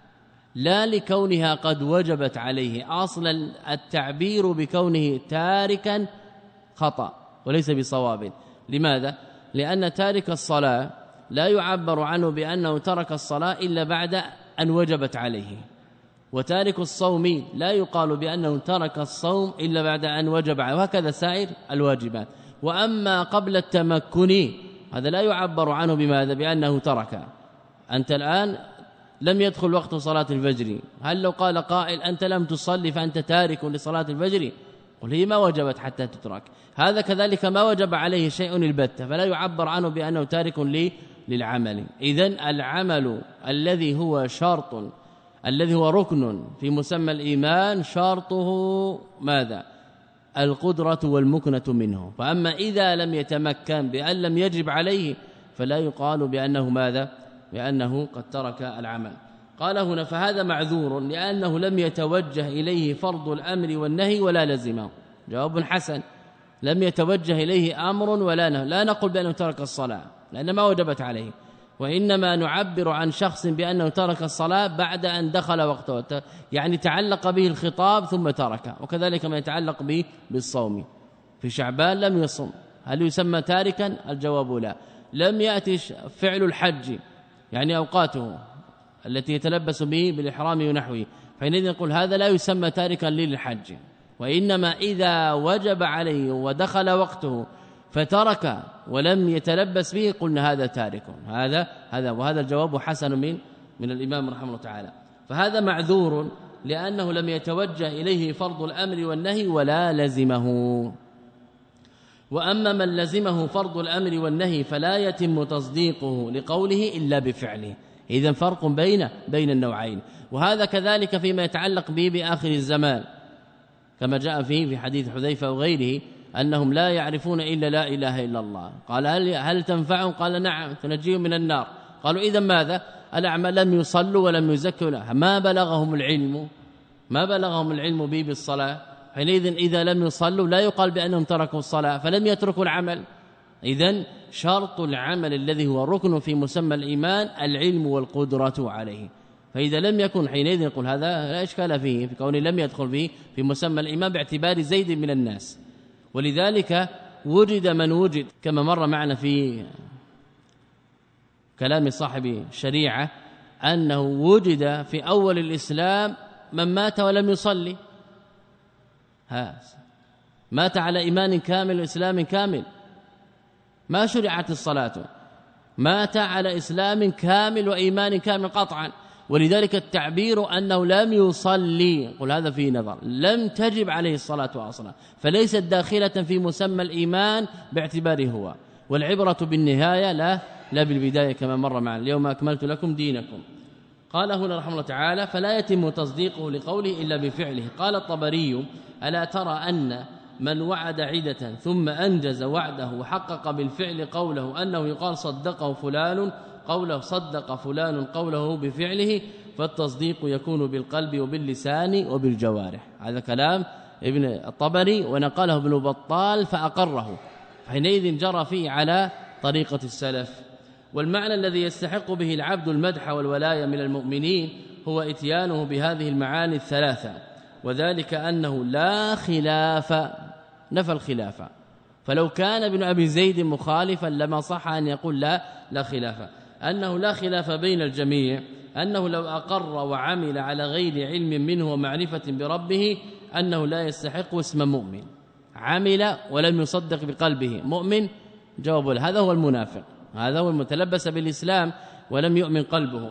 لا لكونها قد وجبت عليه، اصلا التعبير بكونه تاركا خطأ وليس بصواب. لماذا؟ لأن تارك الصلاة لا يعبر عنه بأنه ترك الصلاة إلا بعد أن وجبت عليه، وتارك الصوم لا يقال بأنه ترك الصوم إلا بعد أن وجب عليه، وهكذا سائر الواجبات. وأما قبل التمكن هذا لا يعبر عنه بماذا؟ بأنه ترك. أنت الآن لم يدخل وقت صلاة الفجر، هل لو قال قائل أنت لم تصلي فأنت تارك لصلاة الفجر؟ قل هي ما وجبت حتى تترك. هذا كذلك ما وجب عليه شيء البتة، فلا يعبر عنه بأنه تارك لي للعمل. إذن العمل الذي هو شرط، الذي هو ركن في مسمى الإيمان، شرطه ماذا؟ القدرة والمكنة منه. فأما إذا لم يتمكن بأن لم يجب عليه فلا يقال بأنه ماذا؟ بأنه قد ترك العمل. قال هنا فهذا معذور لأنه لم يتوجه إليه فرض الأمر والنهي ولا لزمه. جواب حسن، لم يتوجه إليه أمر ولا نهي، لا نقول بأنه ترك الصلاة لأن ما وجبت عليه، وإنما نعبر عن شخص بأنه ترك الصلاة بعد أن دخل وقته، يعني تعلق به الخطاب ثم ترك. وكذلك ما يتعلق به بالصوم، في شعبان لم يصم، هل يسمى تاركا؟ الجواب لا. لم يأتي فعل الحج، يعني أوقاته التي يتلبس به بالإحرام ونحوه، فحينئذ نقول هذا لا يسمى تاركا للحج، وإنما إذا وجب عليه ودخل وقته فترك ولم يتلبس به قلنا هذا تارك. هذا هذا وهذا الجواب حسن من من الإمام رحمه الله تعالى. فهذا معذور لأنه لم يتوجه إليه فرض الأمر والنهي ولا لزمه. وأما من لزمه فرض الأمر والنهي فلا يتم تصديقه لقوله إلا بفعله. إذن فرق بين بين النوعين. وهذا كذلك فيما يتعلق به بآخر الزمان، كما جاء فيه في حديث حذيفة وغيره أنهم لا يعرفون إلا لا إله إلا الله. قال هل, هل تنفعهم؟ قال نعم تنجيهم من النار. قالوا إذن ماذا؟ الأعمال لم يصلوا ولم يزكوا لها، ما بلغهم العلم ما بلغهم العلم به بالصلاة، حينئذ إذا لم يصلوا لا يقال بأنهم تركوا الصلاة فلم يتركوا العمل. إذن شرط العمل الذي هو ركن في مسمى الإيمان العلم والقدرة عليه، فإذا لم يكن حينئذ يقول هذا لا إشكال فيه في كونه لم يدخل فيه في مسمى الإيمان باعتبار زيد من الناس. ولذلك وجد من وجد كما مر معنا في كلام صاحب الشريعة أنه وجد في أول الإسلام من مات ولم يصلي، ها مات على إيمان كامل وإسلام كامل، ما شرعت الصلاة، مات على إسلام كامل وإيمان كامل قطعا. ولذلك التعبير أنه لم يصلي قل هذا فيه نظر، لم تجب عليه الصلاة أصلا، فليست داخلة في مسمى الإيمان باعتباره هو، والعبرة بالنهاية لا لا بالبداية كما مر معنا اليوم أكملت لكم دينكم. قال هنا رحمه الله تعالى فلا يتم تصديقه لقوله إلا بفعله. قال الطبري ألا ترى أن من وعد عدة ثم أنجز وعده وحقق بالفعل قوله أنه يقال صدقه فلان قوله صدق فلان قوله بفعله، فالتصديق يكون بالقلب وباللسان وبالجوارح. هذا كلام ابن الطبري ونقله ابن بطال فأقره، حينئذ جرى فيه على طريقة السلف. والمعنى الذي يستحق به العبد المدح والولاية من المؤمنين هو اتيانه بهذه المعاني الثلاثة، وذلك أنه لا خلاف، نفى الخلافة، فلو كان ابن أبي زيد مخالفا لما صح أن يقول لا لا خلاف، أنه لا خلاف بين الجميع، أنه لو أقر وعمل على غير علم منه ومعرفة بربه أنه لا يستحق اسم مؤمن. عمل ولم يصدق بقلبه مؤمن؟ جواب هذا هو المنافق، هذا هو المتلبس بالإسلام ولم يؤمن قلبه.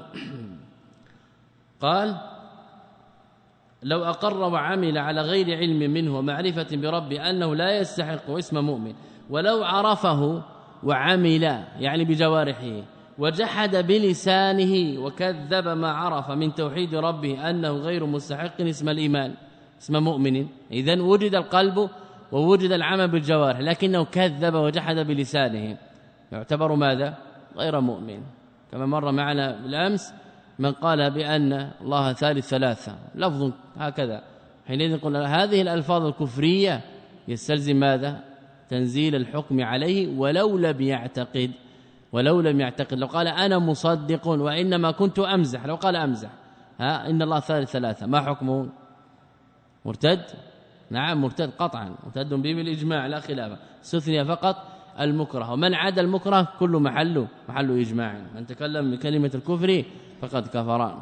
قال لو أقر وعمل على غير علم منه ومعرفة بربه أنه لا يستحق اسم مؤمن، ولو عرفه وعمل يعني بجوارحه وجحد بلسانه وكذب ما عرف من توحيد ربه أنه غير مستحق اسم الإيمان اسم مؤمن. إذن وجد القلب ووجد العمل بالجوارح لكنه كذب وجحد بلسانه يعتبر ماذا؟ غير مؤمن. كما مر معنا بالأمس من قال بأن الله ثالث ثلاثة لفظ هكذا حينئذ قلنا هذه الألفاظ الكفرية يستلزم ماذا؟ تنزيل الحكم عليه ولو لم يعتقد ولو لم يعتقد. لو قال أنا مصدق وإنما كنت أمزح لو قال أمزح ها إن الله ثالث ثلاثة ما حكمه؟ مرتد؟ نعم مرتد قطعا مرتد به بالإجماع لا خلاف استثني فقط المكره ومن عدا المكره كل محله محل إجماع من تكلم بكلمة الكفر فقد كفر.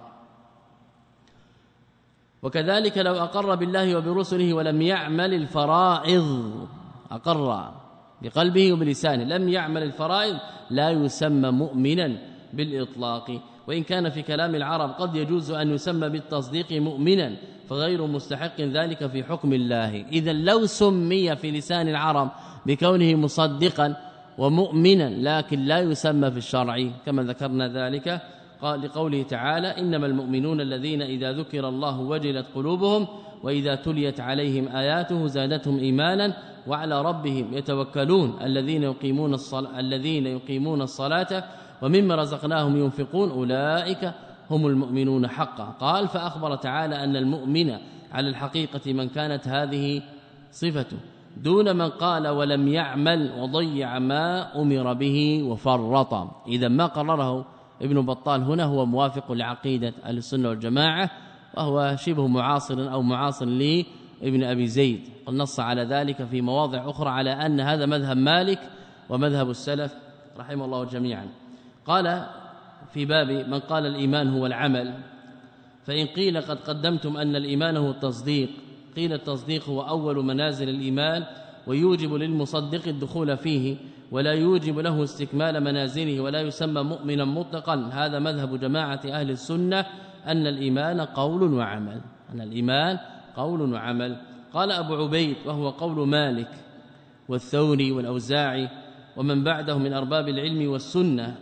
وكذلك لو أقر بالله وبرسله ولم يعمل الفرائض أقر بقلبه وبلسانه لم يعمل الفرائض لا يسمى مؤمنا بالإطلاق. وإن كان في كلام العرب قد يجوز أن يسمى بالتصديق مؤمنا فغير مستحق ذلك في حكم الله. إذا لو سمي في لسان العرب بكونه مصدقا ومؤمنا لكن لا يسمى في الشرع كما ذكرنا ذلك قال لقوله تعالى إنما المؤمنون الذين إذا ذكر الله وجلت قلوبهم وإذا تليت عليهم آياته زادتهم إيمانا وعلى ربهم يتوكلون الذين يقيمون الصلاة الذين يقيمون الصلاة ومما رزقناهم ينفقون أولئك هم المؤمنون حقا. قال فأخبر تعالى أن المؤمن على الحقيقة من كانت هذه صفته دون من قال ولم يعمل وضيع ما أمر به وفرط. إذا ما قرره ابن بطال هنا هو موافق لعقيدة أهل السنة والجماعة وهو شبه معاصر أو معاصر لابن أبي زيد قد نص على ذلك في مواضع أخرى على أن هذا مذهب مالك ومذهب السلف رحمه الله جميعا. قال في باب من قال الإيمان هو العمل فإن قيل قد قدمتم أن الإيمان هو التصديق قيل التصديق هو أول منازل الإيمان ويوجب للمصدق الدخول فيه ولا يوجب له استكمال منازله ولا يسمى مؤمنا مطلقا. هذا مذهب جماعة أهل السنة أن الإيمان قول وعمل أن الإيمان قول وعمل. قال أبو عبيد وهو قول مالك والثوري والأوزاعي ومن بعده من أرباب العلم والسنة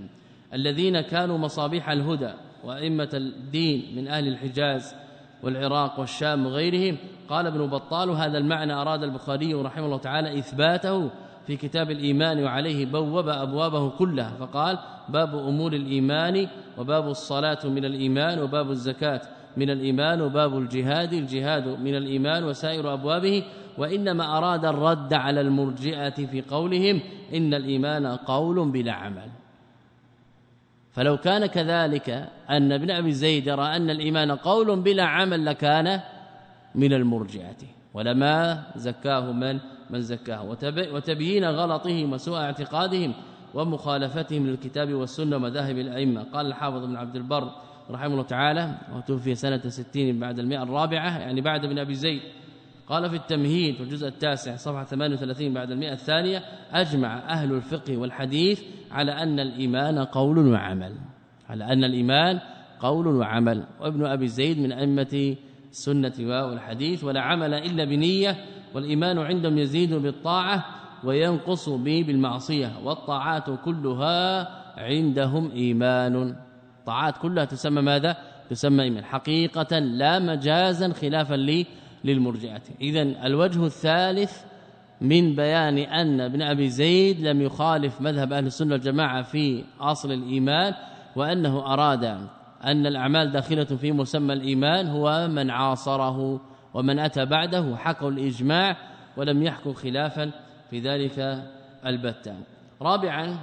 الذين كانوا مصابيح الهدى وأئمة الدين من أهل الحجاز والعراق والشام وغيرهم. قال ابن بطال هذا المعنى أراد البخاري رحمه الله تعالى إثباته في كتاب الإيمان وعليه بوب أبوابه كلها فقال باب أمور الإيمان وباب الصلاة من الإيمان وباب الزكاة من الإيمان وباب الجهاد الجهاد من الإيمان وسائر أبوابه. وإنما أراد الرد على المرجئة في قولهم إن الإيمان قول بلا عمل. فلو كان كذلك أن ابن أبي زيد يرى أن الإيمان قول بلا عمل لكان من المرجئة ولما زكاه من من زكاه. وتبيين غلطهم وسوء اعتقادهم ومخالفتهم للكتاب والسنة ومذاهب الأئمة. قال الحافظ بن عبد البر رحمه الله تعالى وتوفي سنة ستين بعد المئة الرابعة يعني بعد ابن أبي زيد قال في التمهيد في الجزء التاسع صفحة ثمانية وثلاثين بعد المئة الثانية أجمع أهل الفقه والحديث على أن الإيمان قول وعمل على أن الإيمان قول وعمل. وابن أبي زيد من أئمة السنة والحديث ولا عمل إلا بنية والإيمان عندهم يزيد بالطاعة وينقص به بالمعصية والطاعات كلها عندهم إيمان. الطاعات كلها تسمى ماذا؟ تسمى إيمان حقيقة لا مجازا خلافا لي للمرجئة. إذن الوجه الثالث من بيان أن ابن أبي زيد لم يخالف مذهب أهل السنة والجماعة في أصل الإيمان وأنه أراد أن الأعمال داخلة في مسمى الإيمان هو من عاصره ومن أتى بعده حكوا الإجماع ولم يحكوا خلافا في ذلك البتة. رابعا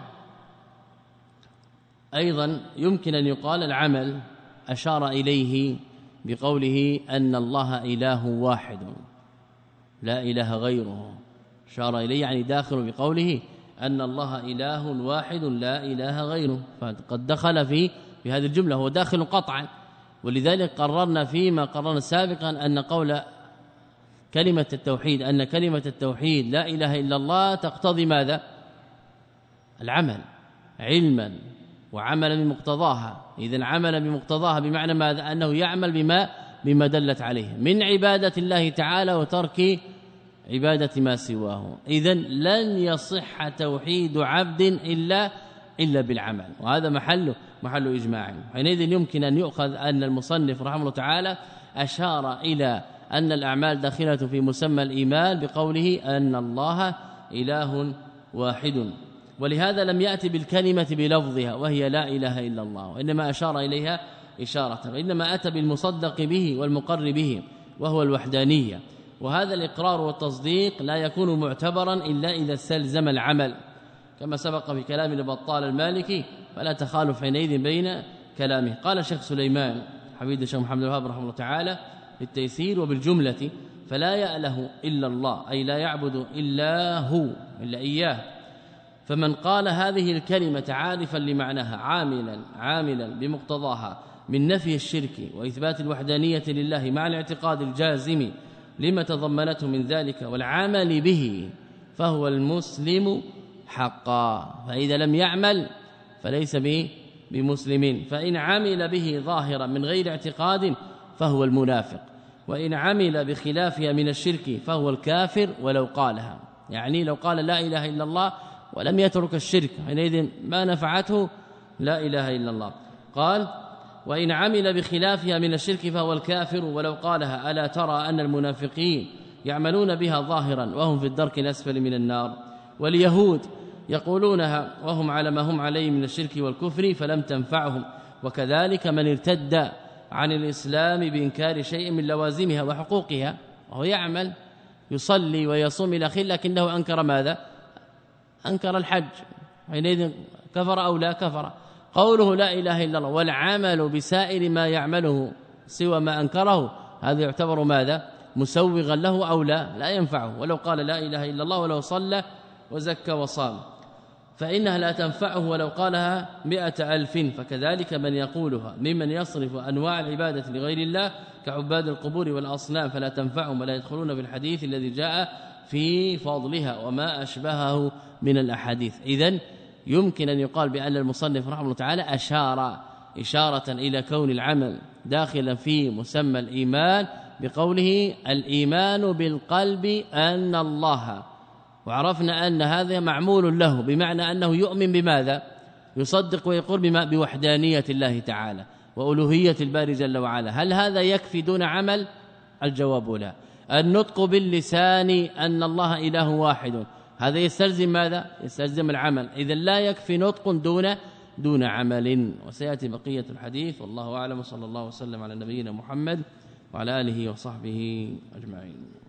أيضا يمكن أن يقال العمل أشار إليه بقوله أن الله إله واحد لا إله غيره أشار إليه يعني داخل بقوله أن الله إله واحد لا إله غيره فقد دخل في في هذه الجملة هو داخل قطعا. ولذلك قررنا فيما قررنا سابقا أن قول كلمة التوحيد أن كلمة التوحيد لا إله إلا الله تقتضي ماذا؟ العمل علما وعمل بمقتضاها. إذن عمل بمقتضاها بمعنى ماذا؟ أنه يعمل بما بما دلت عليه من عبادة الله تعالى وترك عبادة ما سواه. إذن لن يصح توحيد عبد إلا إلا بالعمل، وهذا محله محل إجماع. حينئذ يمكن أن يؤخذ أن المصنف رحمه الله تعالى أشار إلى أن الأعمال داخلة في مسمى الإيمان بقوله أن الله إله واحد، ولهذا لم يأتي بالكلمة بلفظها وهي لا إله إلا الله، وإنما أشار إليها إشارة، وإنما أتى بالمصدق به والمقر به وهو الوحدانية. وهذا الإقرار والتصديق لا يكون معتبرا إلا إذا استلزم العمل، كما سبق في كلام البطال المالكي، فلا تخالف حينئذ بين كلامه. قال الشيخ سليمان حفيد الشيخ محمد الوهاب رحمه الله تعالى في التيسير: وبالجملة فلا يأله إلا الله، أي لا يعبد إلا هو إلا إياه. فمن قال هذه الكلمة عارفا لمعناها عاملا عاملا بمقتضاها من نفي الشرك وإثبات الوحدانية لله مع الاعتقاد الجازم لما تضمنته من ذلك والعمل به، فهو المسلم حقا. فإذا لم يعمل فليس به بمسلم، فإن عمل به ظاهرا من غير اعتقاد فهو المنافق، وإن عمل بخلافها من الشرك فهو الكافر ولو قالها. يعني لو قال لا إله إلا الله ولم يترك الشرك حينئذ ما نفعته لا إله إلا الله. قال: وإن عمل بخلافها من الشرك فهو الكافر ولو قالها. ألا ترى أن المنافقين يعملون بها ظاهرا وهم في الدرك الأسفل من النار، واليهود يقولونها وهم على ما هم عليه من الشرك والكفر فلم تنفعهم، وكذلك من ارتد عن الإسلام بإنكار شيء من لوازمها وحقوقها، وهو يعمل يصلي ويصوم إلى آخره لكنه أنكر ماذا؟ أنكر الحج، حينئذ كفر أو لا كفر. قوله لا إله إلا الله والعمل بسائر ما يعمله سوى ما أنكره، هذا يعتبر ماذا؟ مسوغا له أو لا؟ لا ينفعه، ولو قال لا إله إلا الله ولو صلى وزكى وصام فإنها لا تنفعه ولو قالها مئة ألف. فكذلك من يقولها ممن يصرف أنواع العبادة لغير الله كعباد القبور والأصنام فلا تنفعهم ولا يدخلون في الحديث الذي جاء في فضلها وما أشبهه من الأحاديث. إذن يمكن أن يقال بأن المصنف رحمه الله تعالى أشار إشارة إلى كون العمل داخلا في مسمى الإيمان بقوله الإيمان بالقلب أن الله، وعرفنا أن هذا معمول له بمعنى أنه يؤمن بماذا؟ يصدق ويقول بما بوحدانية الله تعالى وألوهية الباري جل وعلا. هل هذا يكفي دون عمل؟ الجواب لا. النطق باللسان أن الله إله واحد، هذا يستلزم ماذا؟ يستلزم العمل. إذا لا يكفي نطق دون دون عمل. وسيأتي بقية الحديث، والله أعلم، صلى الله وسلم على نبينا محمد وعلى آله وصحبه أجمعين.